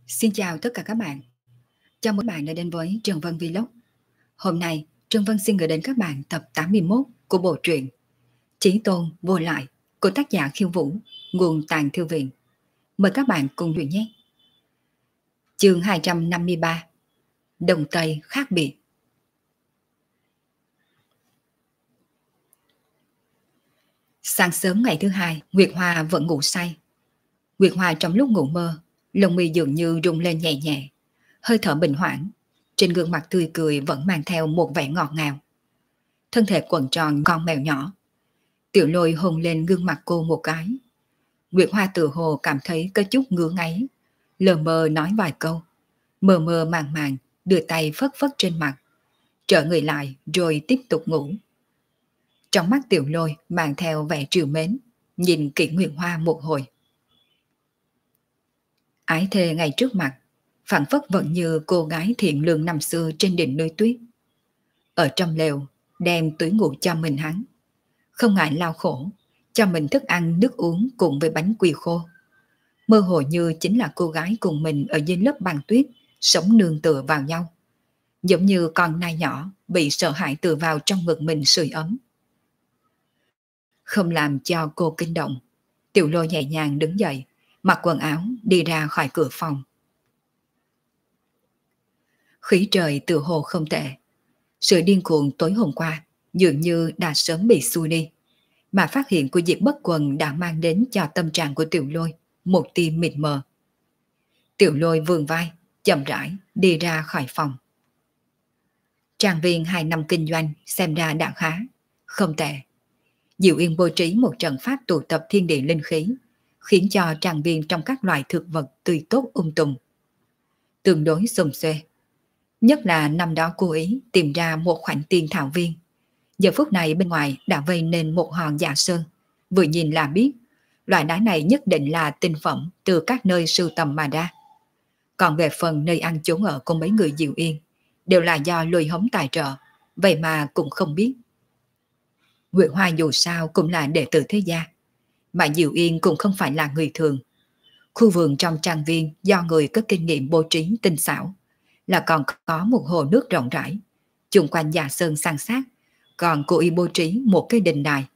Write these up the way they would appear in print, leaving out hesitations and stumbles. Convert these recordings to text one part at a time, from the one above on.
Xin chào tất cả các bạn. Chào mừng các bạn đã đến với Trần Vân Vlog. Hôm nay, Trần Vân xin gửi đến các bạn tập 81 của bộ truyện Chí Tôn Vô Lại của tác giả Khiêu Vũ, nguồn Tàng Thư Viện. Mời các bạn cùng luyện nhé. Chương 253: Đông Tây khác biệt. Sáng sớm ngày thứ hai, Nguyệt Hoa vẫn ngủ say. Nguyệt Hoa trong lúc ngủ mơ, lông mi dường như rung lên nhẹ nhẹ, hơi thở bình hoãn, trên gương mặt tươi cười vẫn mang theo một vẻ ngọt ngào. Thân thể quần tròn con mèo nhỏ. Tiểu Lôi hôn lên gương mặt cô một cái. Nguyệt Hoa tự hồ cảm thấy có chút ngứa ngáy, lờ mờ nói vài câu, mờ mờ màng màng đưa tay phất phất trên mặt, trở người lại rồi tiếp tục ngủ. Trong mắt Tiểu Lôi mang theo vẻ trìu mến, nhìn kỹ Nguyệt Hoa một hồi. Ái thề ngay trước mặt, phảng phất vẫn như cô gái thiện lương năm xưa trên đỉnh núi tuyết. Ở trong lều, đem túi ngủ cho mình hắn, không ngại lao khổ, cho mình thức ăn nước uống cùng với bánh quy khô. Mơ hồ như chính là cô gái cùng mình ở dưới lớp băng tuyết, sống nương tựa vào nhau. Giống như con nai nhỏ bị sợ hãi tựa vào trong ngực mình sưởi ấm. Không làm cho cô kinh động, Tiểu Lôi nhẹ nhàng đứng dậy, mặc quần áo đi ra khỏi cửa phòng. Khí trời tựa hồ không tệ. Sự điên cuồng tối hôm qua dường như đã sớm bị xua đi, mà phát hiện của Diệp Bất Quần đã mang đến cho tâm trạng của Tiểu Lôi một tia mịt mờ. Tiểu Lôi vươn vai, chậm rãi đi ra khỏi phòng. Trang viên 2 năm kinh doanh xem ra đã khá, không tệ. Diệu Yên bố trí một trận pháp tụ tập thiên địa linh khí, khiến cho trang viên trong các loại thực vật tươi tốt tùm, tương đối xum xuê. Nhất là năm đó cô ý tìm ra một khoảnh tiên thảo viên. Giờ phút này bên ngoài đã vây nên một hòn dạ sơn. Vừa nhìn là biết, loại đá này nhất định là tinh phẩm từ các nơi sưu tầm mà ra. Còn về phần nơi ăn chốn ở của mấy người Diệu Yên, đều là do Lôi Hống tài trợ, vậy mà cũng không biết. Nguyệt Hoa dù sao cũng là đệ tử thế gia, mà Diệu Yên cũng không phải là người thường. Khu vườn trong trang viên do người có kinh nghiệm bố trí tinh xảo, là còn có một hồ nước rộng rãi, chung quanh dạ sơn san sát, còn cô y bố trí một cái đình đài.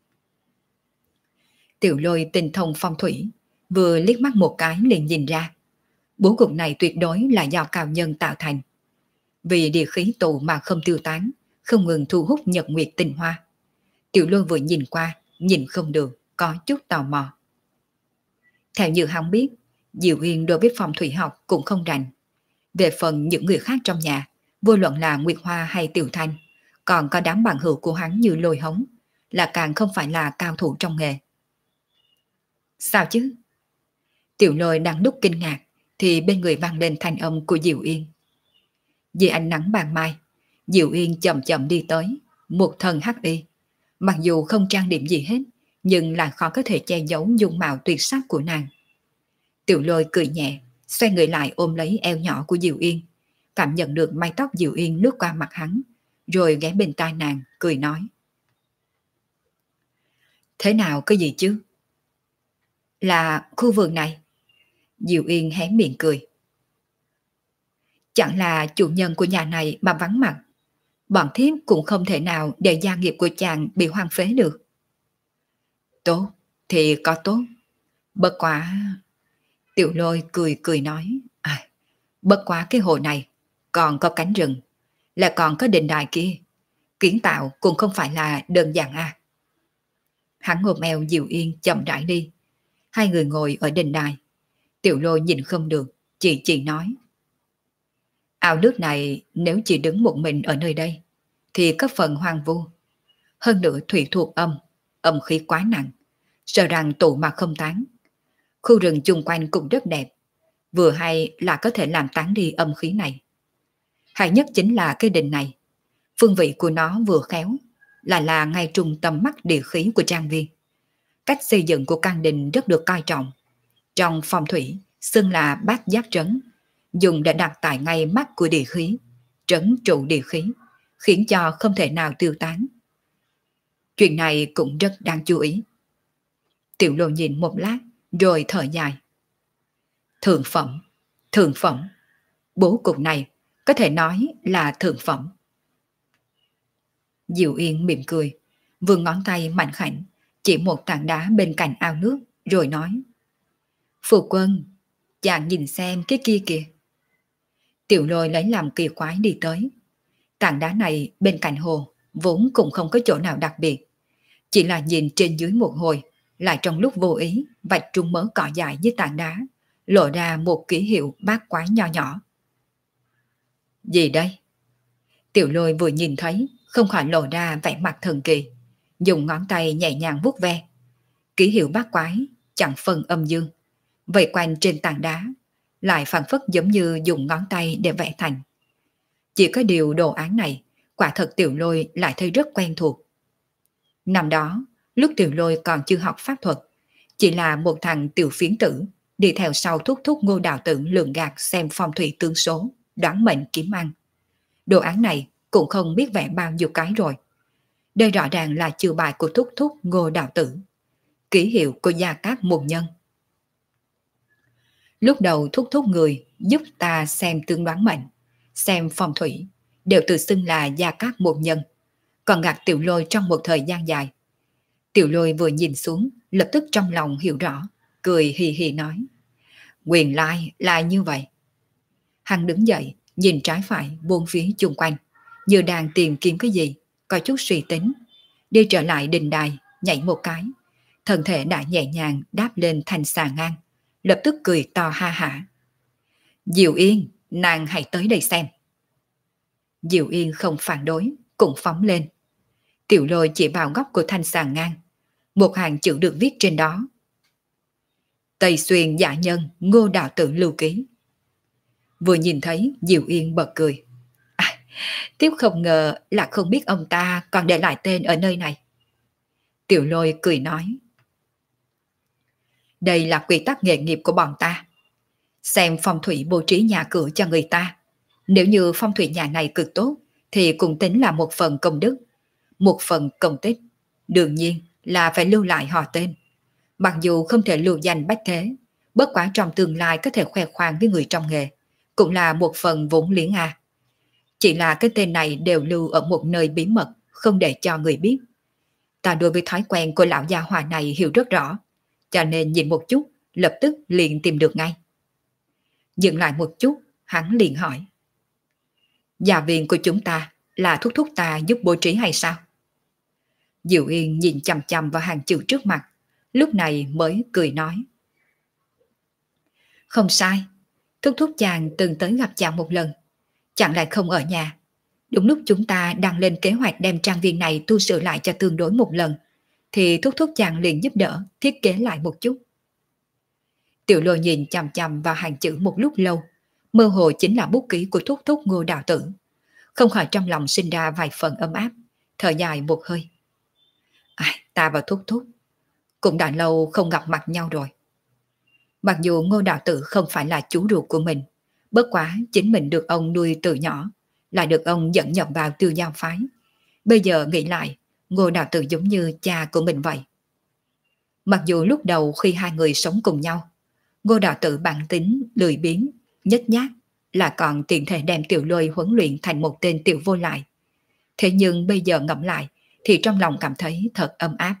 Tiểu Lôi tinh thông phong thủy, vừa liếc mắt một cái liền nhìn ra, bố cục này tuyệt đối là do cao nhân tạo thành. Vì địa khí tụ mà không tiêu tán, không ngừng thu hút nhật nguyệt tinh hoa. Tiểu Lôi vừa nhìn qua, nhìn không được, có chút tò mò. Theo như hắn biết, Diệu Yên đối với phong thủy học cũng không rành. Về phần những người khác trong nhà, vô luận là Nguyệt Hoa hay Tiểu Thanh, còn có đám bạn hữu của hắn như Lôi Hống, là càng không phải là cao thủ trong nghề. Sao chứ? Tiểu Lôi đang lúc kinh ngạc, thì bên người vang lên thanh âm của Diệu Yên. Dưới ánh nắng ban mai, Diệu Yên chậm chậm đi tới, một thân hắc y. Mặc dù không trang điểm gì hết, nhưng lại khó có thể che giấu dung mạo tuyệt sắc của nàng. Tiểu Lôi cười nhẹ, xoay người lại ôm lấy eo nhỏ của Diệu Yên, cảm nhận được mái tóc Diệu Yên lướt qua mặt hắn, rồi ghé bên tai nàng, cười nói. Thế nào có gì chứ? Là khu vườn này. Diệu Yên hé miệng cười. Chẳng là chủ nhân của nhà này mà vắng mặt, bọn thiếp cũng không thể nào để gia nghiệp của chàng bị hoang phế được. Tốt, thì có tốt. Bất quá... Tiểu Lôi cười cười nói. Bất quá cái hồ này còn có cánh rừng, lại còn có đình đài kia, kiến tạo cũng không phải là đơn giản à. Hắn ôm eo Diệu Yên chậm rãi đi. Hai người ngồi ở đình đài. Tiểu Lôi nhìn không được, chỉ nói. Ao nước này nếu chỉ đứng một mình ở nơi đây thì có phần hoang vu. Hơn nữa thủy thuộc âm, âm khí quá nặng, sợ rằng tụ mà không tán. Khu rừng chung quanh cũng rất đẹp, vừa hay là có thể làm tán đi âm khí này. Hay nhất chính là cái đình này, phương vị của nó vừa khéo, là ngay trung tâm mắt địa khí của trang viên. Cách xây dựng của căn đình rất được coi trọng. Trong phong thủy, xưng là bát giác trấn, dùng để đặt tại ngay mắt của địa khí, trấn trụ địa khí, khiến cho không thể nào tiêu tán. Chuyện này cũng rất đáng chú ý. Tiểu Lôi nhìn một lát, rồi thở dài. Thượng phẩm, Thượng phẩm. Bố cục này có thể nói là thượng phẩm. Diệu Yên mỉm cười, vươn ngón tay mạnh khảnh, chỉ một tảng đá bên cạnh ao nước, rồi nói. Phu quân, chàng nhìn xem cái kia kìa. Tiểu Lôi lấy làm kỳ quái đi tới. Tảng đá này bên cạnh hồ, vốn cũng không có chỗ nào đặc biệt. Chỉ là nhìn trên dưới một hồi, lại trong lúc vô ý, vạch trúng mớ cỏ dại với tảng đá, lộ ra một ký hiệu bát quái nho nhỏ. Gì đây? Tiểu Lôi vừa nhìn thấy, không khỏi lộ ra vẻ mặt thần kỳ, dùng ngón tay nhẹ nhàng vuốt ve. Ký hiệu bát quái chẳng phân âm dương, vây quanh trên tảng đá, lại phản phất giống như dùng ngón tay để vẽ thành. Chỉ có điều đồ án này, quả thật Tiểu Lôi lại thấy rất quen thuộc. Năm đó, lúc Tiểu Lôi còn chưa học pháp thuật, chỉ là một thằng tiểu phiến tử, đi theo sau thúc thúc Ngô Đạo Tử lường gạt xem phong thủy tương số, đoán mệnh kiếm ăn. Đồ án này cũng không biết vẽ bao nhiêu cái rồi. Đây rõ ràng là chư bài của thúc thúc Ngô Đạo Tử, ký hiệu của Gia Cát Môn Nhân. Lúc đầu thúc thúc người giúp ta xem tương đoán mệnh, xem phong thủy, đều tự xưng là Gia Cát Môn Nhân, còn gạt Tiểu Lôi trong một thời gian dài. Tiểu Lôi vừa nhìn xuống, lập tức trong lòng hiểu rõ, cười hì hì nói. Nguyên lai là như vậy. Hắn đứng dậy, nhìn trái phải buông phía chung quanh, như đang tìm kiếm cái gì, có chút suy tính. Đi trở lại đình đài, nhảy một cái, thân thể đã nhẹ nhàng đáp lên thành xà ngang, lập tức cười to ha hả. Diệu Yên, nàng hãy tới đây xem. Diệu Yên không phản đối, cũng phóng lên. Tiểu Lôi chỉ vào góc của thanh xà ngang, một hàng chữ được viết trên đó. Tây Xuyên giả nhân Ngô Đạo Tử lưu ký. Vừa nhìn thấy Diệu Yên bật cười. Tiếp không ngờ là không biết ông ta còn để lại tên ở nơi này. Tiểu Lôi cười nói. Đây là quy tắc nghề nghiệp của bọn ta. Xem phong thủy bố trí nhà cửa cho người ta. Nếu như phong thủy nhà này cực tốt, thì cũng tính là một phần công đức, một phần công tích. Đương nhiên là phải lưu lại họ tên. Mặc dù không thể lưu danh bách thế, bất quá trong tương lai có thể khoe khoang với người trong nghề, cũng là một phần vốn liếng à. Chỉ là cái tên này đều lưu ở một nơi bí mật, không để cho người biết. Ta đối với thói quen của lão gia hòa này hiểu rất rõ, cho nên nhìn một chút, lập tức liền tìm được ngay. Dừng lại một chút, hắn liền hỏi. Gia viên của chúng ta là thúc thúc ta giúp bố trí hay sao? Diệu Yên nhìn chằm chằm vào hàng chữ trước mặt, lúc này mới cười nói. Không sai, thúc thúc chàng từng tới gặp chàng một lần, chẳng lại không ở nhà. Đúng lúc chúng ta đang lên kế hoạch đem trang viên này tu sửa lại cho tương đối một lần, thì thúc thúc chàng liền giúp đỡ thiết kế lại một chút. Tiểu Lôi nhìn chằm chằm vào hàng chữ một lúc lâu, mơ hồ chính là bút ký của thúc thúc Ngô Đạo Tử, không khỏi trong lòng sinh ra vài phần ấm áp, thở dài một hơi. Ta và thúc thúc cũng đã lâu không gặp mặt nhau rồi. Mặc dù Ngô Đạo Tử không phải là chú ruột của mình, bất quá chính mình được ông nuôi từ nhỏ, lại được ông dẫn nhập vào Tiêu Giao phái. Bây giờ nghĩ lại, Ngô Đạo Tử giống như cha của mình vậy. Mặc dù lúc đầu khi hai người sống cùng nhau, Ngô Đạo Tử bản tính, lười biếng, nhếch nhác, là còn tiện thể đem Tiểu Lôi huấn luyện thành một tên tiểu vô lại. Thế nhưng bây giờ ngẫm lại, thì trong lòng cảm thấy thật ấm áp.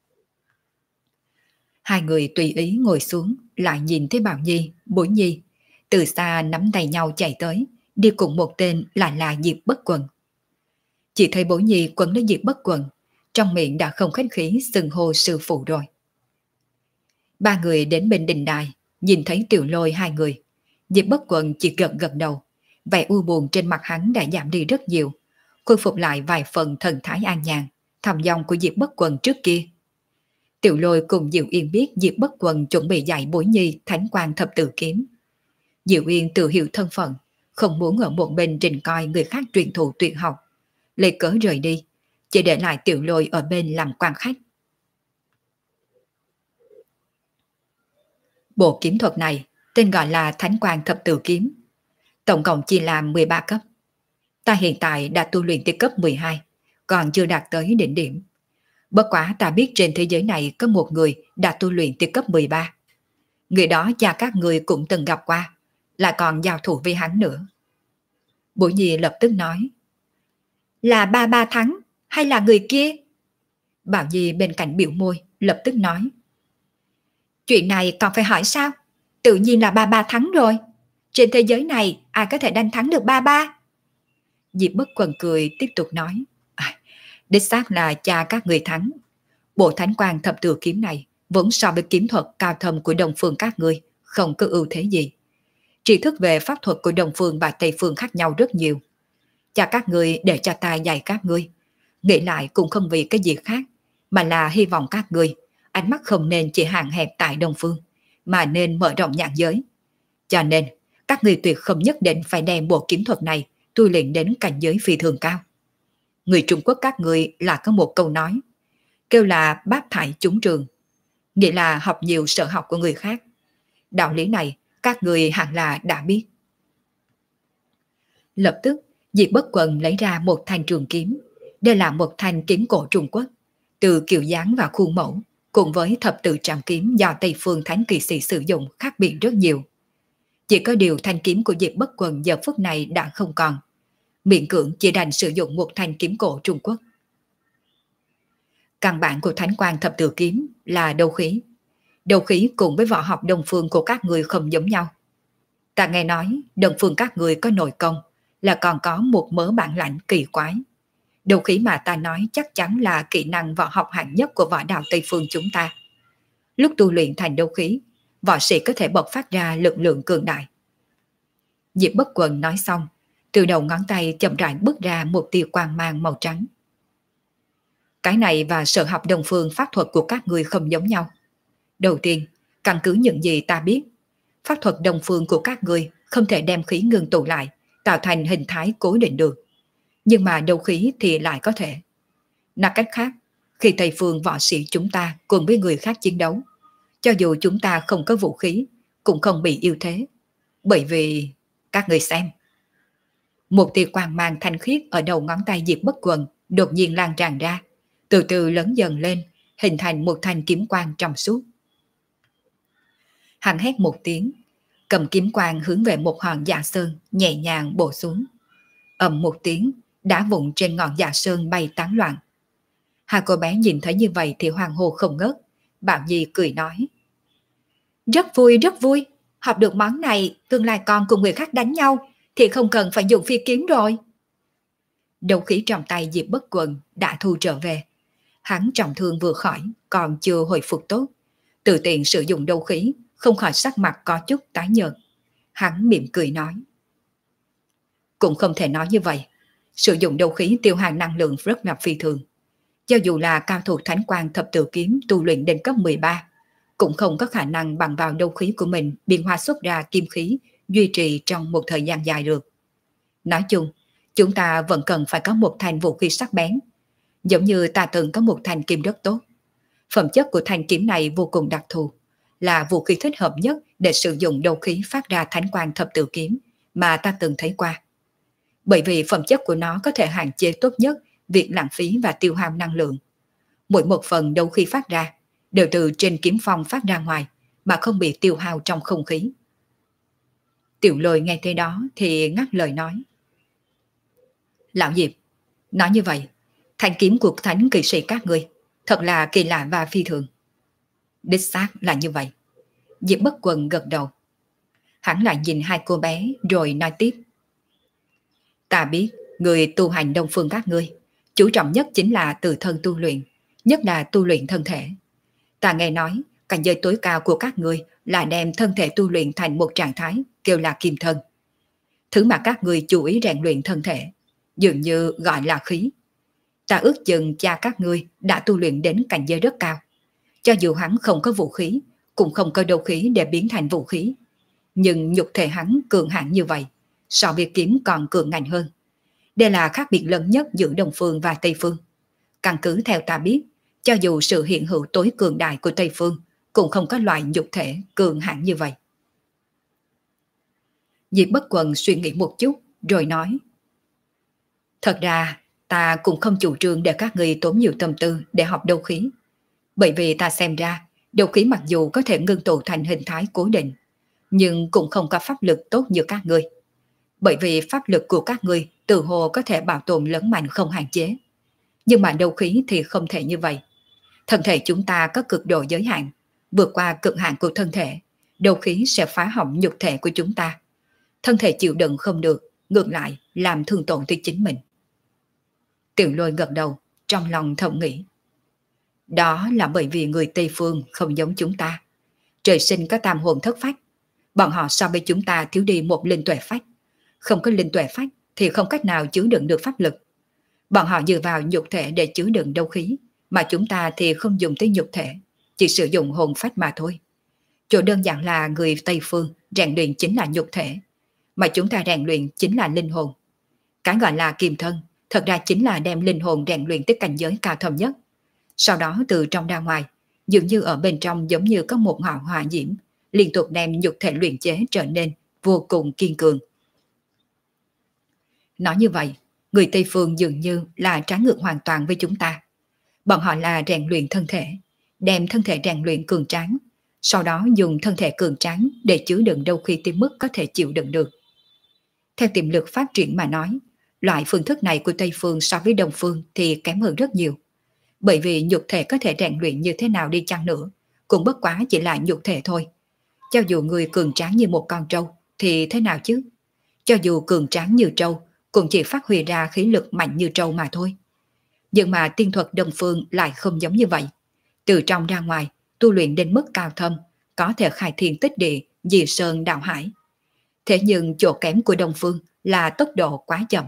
Hai người tùy ý ngồi xuống, lại nhìn thấy Bảo Nhi, Bối Nhi, từ xa nắm tay nhau chạy tới, đi cùng một tên là Diệp Bất Quần. Chỉ thấy Bối Nhi quấn lấy Diệp Bất Quần, trong miệng đã không khách khí xưng hô sư phụ rồi. Ba người đến bên đình đài, nhìn thấy Tiểu Lôi hai người, Diệp Bất Quần chỉ gật gật đầu, vẻ u buồn trên mặt hắn đã giảm đi rất nhiều, khôi phục lại vài phần thần thái an nhàn, thầm dòng của Diệp Bất Quần trước kia. Tiểu Lôi cùng Diệu Yên biết Diệp Bất Quần chuẩn bị dạy Bối Nhi Thánh Quan Thập Tự Kiếm. Diệu Yên tự hiểu thân phận, không muốn ở một bên trình coi người khác truyền thụ tuyệt học, lấy cớ rời đi, chỉ để lại Tiểu Lôi ở bên làm quan khách. Bộ kiếm thuật này tên gọi là Thánh Quan Thập Tự Kiếm, tổng cộng chia làm 13 cấp. Ta hiện tại đã tu luyện tới cấp 12, còn chưa đạt tới đỉnh điểm. Bất quá ta biết trên thế giới này có một người đã tu luyện tới cấp 13. Người đó cha các người cũng từng gặp qua, lại còn giao thủ với hắn nữa. Bội Nhi lập tức nói, là ba ba thắng hay là người kia? Bảo Nhi bên cạnh biểu môi, lập tức nói, chuyện này còn phải hỏi sao? Tự nhiên là ba ba thắng rồi. Trên thế giới này ai có thể đánh thắng được ba ba? Diệp Bất Quần cười tiếp tục nói, đích xác là cha các người thắng. Bộ thánh quang thập tự kiếm này vốn so với kiếm thuật cao thâm của Đông Phương các ngươi không có ưu thế gì. Tri thức về pháp thuật của Đông Phương và Tây Phương khác nhau rất nhiều. Cha các ngươi để cho ta dạy các ngươi, nghĩ lại cũng không vì cái gì khác, mà là hy vọng các ngươi ánh mắt không nên chỉ hạn hẹp tại Đông Phương, mà nên mở rộng nhãn giới. Cho nên các ngươi tuyệt không nhất định phải đem bộ kiếm thuật này tu luyện đến cảnh giới phi thường cao. Người Trung Quốc các ngươi là có một câu nói, kêu là bác thải chúng trường, nghĩa là học nhiều sở học của người khác. Đạo lý này các người hẳn là đã biết. Lập tức Diệp Bất Quần lấy ra một thanh trường kiếm. Đây là một thanh kiếm cổ Trung Quốc, từ kiểu dáng và khuôn mẫu cùng với thập tự trảm kiếm do Tây Phương Thánh Kỳ Sĩ sử dụng khác biệt rất nhiều. Chỉ có điều thanh kiếm của Diệp Bất Quần giờ phút này đã không còn, miễn cưỡng chỉ đành sử dụng một thanh kiếm cổ Trung Quốc. Căn bản của Thánh Quang thập tự kiếm là đấu khí. Đấu khí cùng với võ học Đông Phương của các người không giống nhau. Ta nghe nói Đông Phương các người có nội công, là còn có một mớ bản lãnh kỳ quái. Đấu khí mà ta nói chắc chắn là kỹ năng võ học hạng nhất của võ đạo Tây Phương chúng ta. Lúc tu luyện thành đấu khí, võ sĩ có thể bộc phát ra lực lượng cường đại. Diệp Bất Quần nói xong, từ đầu ngón tay chậm rãi bước ra một tia quang mang màu trắng. Cái này và sở học Đông Phương pháp thuật của các người không giống nhau. Đầu tiên, căn cứ những gì ta biết, pháp thuật Đông Phương của các người không thể đem khí ngưng tụ lại, tạo thành hình thái cố định được. Nhưng mà đấu khí thì lại có thể. Nói cách khác, khi Tây Phương võ sĩ chúng ta cùng với người khác chiến đấu, cho dù chúng ta không có vũ khí, cũng không bị yếu thế. Bởi vì, các người xem. Một tia quang mang thanh khiết ở đầu ngón tay Diệp Bất Quần đột nhiên lan tràn ra, từ từ lớn dần lên, hình thành một thanh kiếm quang trong suốt. Hắn hét một tiếng, cầm kiếm quang hướng về một hòn dạ sơn, nhẹ nhàng bổ xuống. Ầm một tiếng, đá vụn trên ngọn dạ sơn bay tán loạn. Hai cô bé nhìn thấy như vậy thì hoang hô không ngớt. Bảo Nhi cười nói, rất vui, học được món này, tương lai con cùng người khác đánh nhau thì không cần phải dùng phi kiếm rồi. Đấu khí trong tay Diệp Bất Quần đã thu trở về. Hắn trọng thương vừa khỏi, còn chưa hồi phục tốt. Tự tiện sử dụng đấu khí, không khỏi sắc mặt có chút tái nhợt. Hắn mỉm cười nói, cũng không thể nói như vậy. Sử dụng đấu khí tiêu hao năng lượng rất là phi thường. Cho dù là cao thủ Thánh Quang thập tự kiếm tu luyện đến cấp 13, cũng không có khả năng bằng vào đấu khí của mình biến hóa xuất ra kim khí duy trì trong một thời gian dài được. Nói chung, chúng ta vẫn cần phải có một thanh vũ khí sắc bén. Giống như ta từng có một thanh kiếm rất tốt. Phẩm chất của thanh kiếm này vô cùng đặc thù, là vũ khí thích hợp nhất để sử dụng đấu khí phát ra Thánh Quang thập tự kiếm mà ta từng thấy qua. Bởi vì phẩm chất của nó có thể hạn chế tốt nhất việc lãng phí và tiêu hao năng lượng. Mỗi một phần đấu khí phát ra đều từ trên kiếm phong phát ra ngoài mà không bị tiêu hao trong không khí. Tiểu Lôi nghe thế đó thì ngắt lời nói, Lão Diệp, nói như vậy, thanh kiếm của Thánh Kỵ Sĩ các ngươi thật là kỳ lạ và phi thường. Đích xác là như vậy. Diệp Bất Quần gật đầu. Hắn lại nhìn hai cô bé rồi nói tiếp, ta biết người tu hành Đông Phương các ngươi chú trọng nhất chính là tự thân tu luyện, nhất là tu luyện thân thể. Ta nghe nói cảnh giới tối cao của các ngươi là đem thân thể tu luyện thành một trạng thái kêu là kim thân. Thứ mà các ngươi chú ý rèn luyện thân thể dường như gọi là khí. Ta ước chừng cha các ngươi đã tu luyện đến cảnh giới rất cao. Cho dù hắn không có vũ khí, cũng không có đấu khí để biến thành vũ khí. Nhưng nhục thể hắn cường hãn như vậy, so với kiếm còn cường ngạnh hơn. Đây là khác biệt lớn nhất giữa Đông Phương và Tây Phương. Căn cứ theo ta biết, cho dù sự hiện hữu tối cường đại của Tây Phương, cũng không có loại nhục thể cường hãn như vậy. Diệp Bất Quần suy nghĩ một chút, rồi nói, thật ra, ta cũng không chủ trương để các người tốn nhiều tâm tư để học đấu khí. Bởi vì ta xem ra, đấu khí mặc dù có thể ngưng tụ thành hình thái cố định, nhưng cũng không có pháp lực tốt như các ngươi. Bởi vì pháp lực của các ngươi tự hồ có thể bảo tồn lớn mạnh không hạn chế. Nhưng mà đấu khí thì không thể như vậy. Thân thể chúng ta có cực độ giới hạn, vượt qua cực hạn của thân thể, đấu khí sẽ phá hỏng nhục thể của chúng ta. Thân thể chịu đựng không được, ngược lại làm thương tổn tới chính mình. Tiểu Lôi gật đầu, trong lòng thầm nghĩ. Đó là bởi vì người Tây Phương không giống chúng ta. Trời sinh có tam hồn thất phách. Bọn họ so với chúng ta thiếu đi một linh tuệ phách. Không có linh tuệ phách thì không cách nào chứa đựng được pháp lực. Bọn họ dựa vào nhục thể để chứa đựng đấu khí, mà chúng ta thì không dùng tới nhục thể, chỉ sử dụng hồn phách mà thôi. Chỗ đơn giản là người Tây Phương rèn luyện chính là nhục thể, mà chúng ta rèn luyện chính là linh hồn. Cái gọi là kiềm thân, thật ra chính là đem linh hồn rèn luyện tới cảnh giới cao thâm nhất. Sau đó từ trong ra ngoài, dường như ở bên trong giống như có một ngọn hỏa diễm, liên tục đem nhục thể luyện chế trở nên vô cùng kiên cường. Nói như vậy, người Tây Phương dường như là trái ngược hoàn toàn với chúng ta. Bọn họ là rèn luyện thân thể, đem thân thể rèn luyện cường tráng, sau đó dùng thân thể cường tráng để chứa đựng đấu khí tới mức có thể chịu đựng được. Theo tiềm lực phát triển mà nói, loại phương thức này của Tây Phương so với Đông Phương thì kém hơn rất nhiều. Bởi vì nhục thể có thể rèn luyện như thế nào đi chăng nữa, cũng bất quá chỉ là nhục thể thôi. Cho dù người cường tráng như một con trâu thì thế nào chứ? Cho dù cường tráng như trâu cũng chỉ phát huy ra khí lực mạnh như trâu mà thôi. Nhưng mà tiên thuật Đông Phương lại không giống như vậy. Từ trong ra ngoài, tu luyện đến mức cao thâm, có thể khai thiên tích địa, dị sơn đạo hải. Thế nhưng chỗ kém của Đông Phương là tốc độ quá chậm.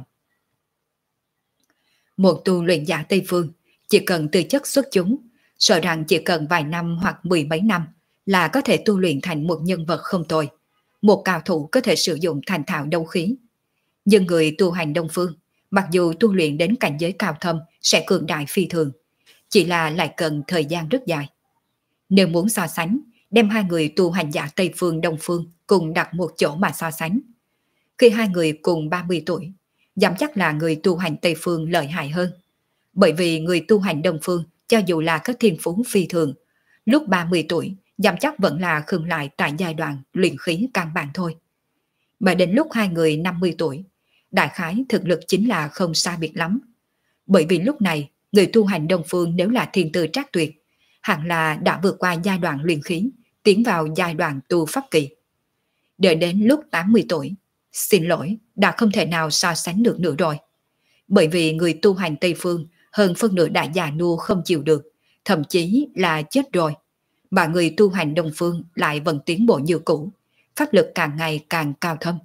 Một tu luyện giả Tây Phương chỉ cần tư chất xuất chúng, sợ rằng chỉ cần vài năm hoặc mười mấy năm là có thể tu luyện thành một nhân vật không tồi, một cao thủ có thể sử dụng thành thạo đấu khí. Nhưng người tu hành Đông Phương, mặc dù tu luyện đến cảnh giới cao thâm sẽ cường đại phi thường, chỉ là lại cần thời gian rất dài. Nếu muốn so sánh, đem hai người tu hành giả Tây Phương Đông Phương cùng đặt một chỗ mà so sánh. Khi hai người cùng 30 tuổi, dám chắc là người tu hành Tây Phương lợi hại hơn. Bởi vì người tu hành Đông Phương cho dù là có thiên phú phi thường, lúc 30 tuổi dám chắc vẫn là khựng lại tại giai đoạn luyện khí căn bản thôi. Mà đến lúc hai người 50 tuổi, đại khái thực lực chính là không xa biệt lắm. Bởi vì lúc này, người tu hành Đông Phương nếu là thiên tư trác tuyệt, hẳn là đã vượt qua giai đoạn luyện khí, tiến vào giai đoạn tu pháp kỳ. Đợi đến lúc 80 tuổi, xin lỗi, đã không thể nào so sánh được nữa rồi. Bởi vì người tu hành Tây Phương hơn phân nửa đã già nua không chịu được, thậm chí là chết rồi. Mà người tu hành Đông Phương lại vẫn tiến bộ như cũ, pháp lực càng ngày càng cao thâm.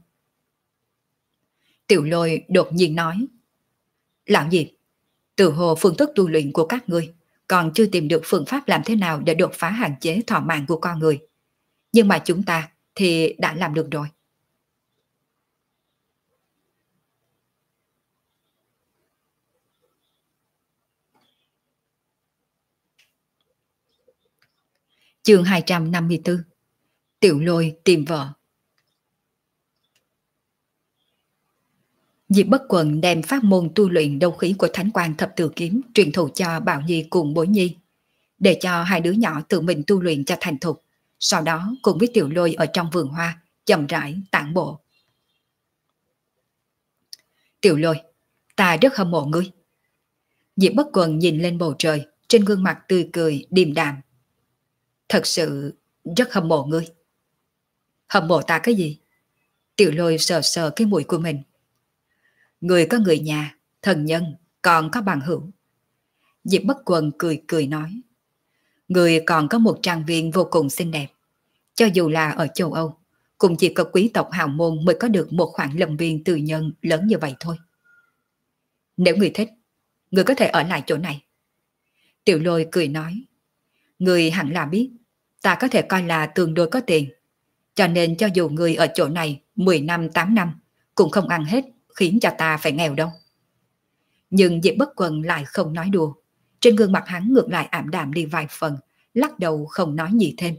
Tiểu Lôi đột nhiên nói, Lão Diệp, từ hồ phương thức tu luyện của các ngươi còn chưa tìm được phương pháp làm thế nào để đột phá hạn chế thọ mạng của con người. Nhưng mà chúng ta thì đã làm được rồi. Chương 254. Tiểu Lôi tìm vợ. Diệp Bất Quần đem pháp môn tu luyện đấu khí của Thánh Quang Thập Tự Kiếm truyền thụ cho Bảo Nhi cùng Bối Nhi, để cho hai đứa nhỏ tự mình tu luyện cho thành thục, sau đó cùng với Tiểu Lôi ở trong vườn hoa chậm rãi tản bộ. Tiểu Lôi, ta rất hâm mộ ngươi. Diệp Bất Quần nhìn lên bầu trời, trên gương mặt tươi cười điềm đạm. Thật sự rất hâm mộ ngươi. Hâm mộ ta cái gì? Tiểu Lôi sờ sờ cái mũi của mình. Người có người nhà, thần nhân, còn có bằng hữu. Diệp Bất Quần cười cười nói. Người còn có một trang viên vô cùng xinh đẹp. Cho dù là ở châu Âu, cũng chỉ có quý tộc hào môn mới có được một khoản lâm viên tư nhân lớn như vậy thôi. Nếu người thích, người có thể ở lại chỗ này. Tiểu Lôi cười nói. Người hẳn là biết, ta có thể coi là tương đối có tiền. Cho nên cho dù người ở chỗ này 10 năm 8 năm, cũng không ăn hết, khiến cho ta phải nghèo đâu. Nhưng Diệp Bất Quần lại không nói đùa. Trên gương mặt hắn ngược lại ảm đạm đi vài phần, lắc đầu không nói gì thêm.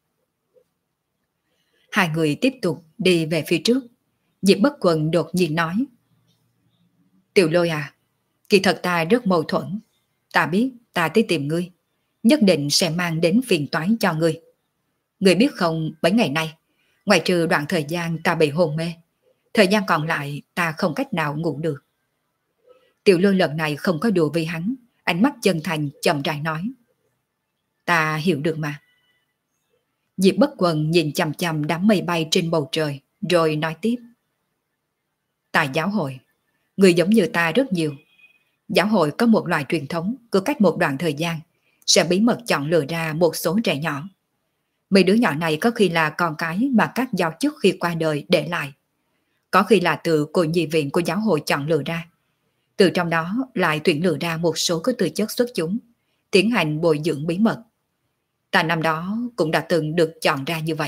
Hai người tiếp tục đi về phía trước. Diệp Bất Quần đột nhiên nói. Tiểu Lôi à, kỳ thật ta rất mâu thuẫn. Ta biết ta tới tìm ngươi, nhất định sẽ mang đến phiền toái cho ngươi. Ngươi biết không, mấy ngày nay, Ngoài trừ đoạn thời gian ta bị hôn mê, thời gian còn lại ta không cách nào ngủ được. Tiểu Lôi lần này không có đùa với hắn, ánh mắt chân thành chậm rãi nói. Ta hiểu được mà. Diệp Bất Quần nhìn chằm chằm đám mây bay trên bầu trời, rồi nói tiếp. Tại giáo hội, người giống như ta rất nhiều. Giáo hội có một loại truyền thống, cứ cách một đoạn thời gian, sẽ bí mật chọn lựa ra một số trẻ nhỏ. Mấy đứa nhỏ này có khi là con cái mà các giáo chức khi qua đời để lại. Có khi là từ cô nhi viện của giáo hội chọn lựa ra. Từ trong đó lại tuyển lựa ra một số có tư chất xuất chúng, tiến hành bồi dưỡng bí mật. Ta năm đó cũng đã từng được chọn ra như vậy.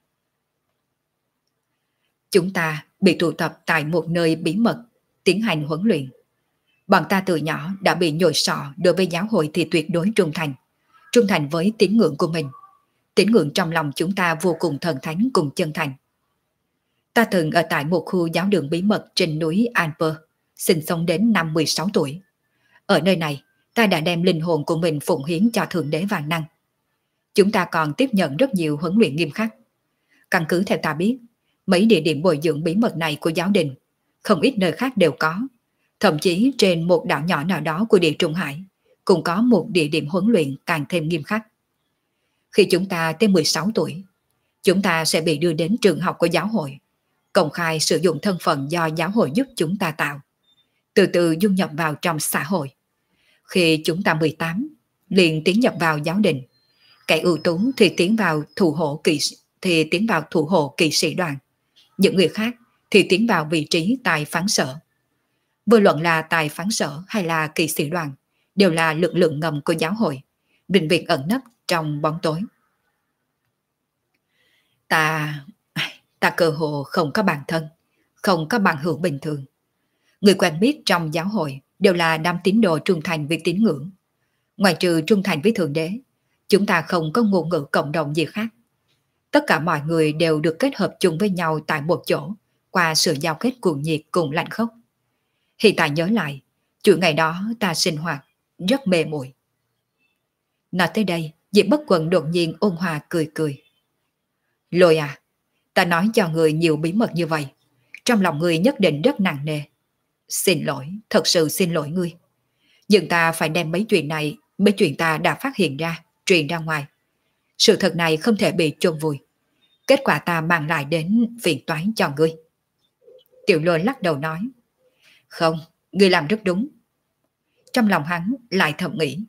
Chúng ta bị tụ tập tại một nơi bí mật, tiến hành huấn luyện. Bọn ta từ nhỏ đã bị nhồi sọ đối với giáo hội thì tuyệt đối trung thành với tín ngưỡng của mình. Tín ngưỡng trong lòng chúng ta vô cùng thần thánh cùng chân thành. Ta từng ở tại một khu giáo đường bí mật trên núi Alper, sinh sống đến năm 16 tuổi. Ở nơi này, ta đã đem linh hồn của mình phụng hiến cho Thượng Đế Vạn Năng. Chúng ta còn tiếp nhận rất nhiều huấn luyện nghiêm khắc. Căn cứ theo ta biết, mấy địa điểm bồi dưỡng bí mật này của giáo đình, không ít nơi khác đều có. Thậm chí trên một đảo nhỏ nào đó của Địa Trung Hải, cũng có một địa điểm huấn luyện càng thêm nghiêm khắc. Khi chúng ta tới 16 tuổi, chúng ta sẽ bị đưa đến trường học của giáo hội, công khai sử dụng thân phận do giáo hội giúp chúng ta tạo, từ từ dung nhập vào trong xã hội. Khi chúng ta 18, liền tiến nhập vào giáo đình. Kẻ ưu tú thì tiến vào thủ hộ kỵ sĩ đoàn. Những người khác thì tiến vào vị trí tài phán sở. Vô luận là tài phán sở hay là kỵ sĩ đoàn, đều là lực lượng ngầm của giáo hội, vĩnh viễn ẩn nấp trong bóng tối. Ta cơ hồ không có bạn thân, không có bạn hữu bình thường. Người quen biết trong giáo hội đều là đám tín đồ trung thành với tín ngưỡng. Ngoài trừ trung thành với Thượng Đế, chúng ta không có ngôn ngữ cộng đồng gì khác. Tất cả mọi người đều được kết hợp chung với nhau tại một chỗ qua sự giao kết cuồng nhiệt cùng lạnh khốc. Hiện tại nhớ lại, chuỗi ngày đó ta sinh hoạt rất mê muội. Nói tới đây, Diệp Bất Quần đột nhiên ôn hòa cười cười. Lôi à, ta nói cho người nhiều bí mật như vậy, trong lòng người nhất định rất nặng nề. Xin lỗi, thật sự xin lỗi ngươi. Nhưng ta phải đem mấy chuyện ta đã phát hiện ra, truyền ra ngoài. Sự thật này không thể bị chôn vùi. Kết quả ta mang lại đến phiền toái cho ngươi. Tiểu Lôi lắc đầu nói. Không, ngươi làm rất đúng. Trong lòng hắn lại thầm nghĩ.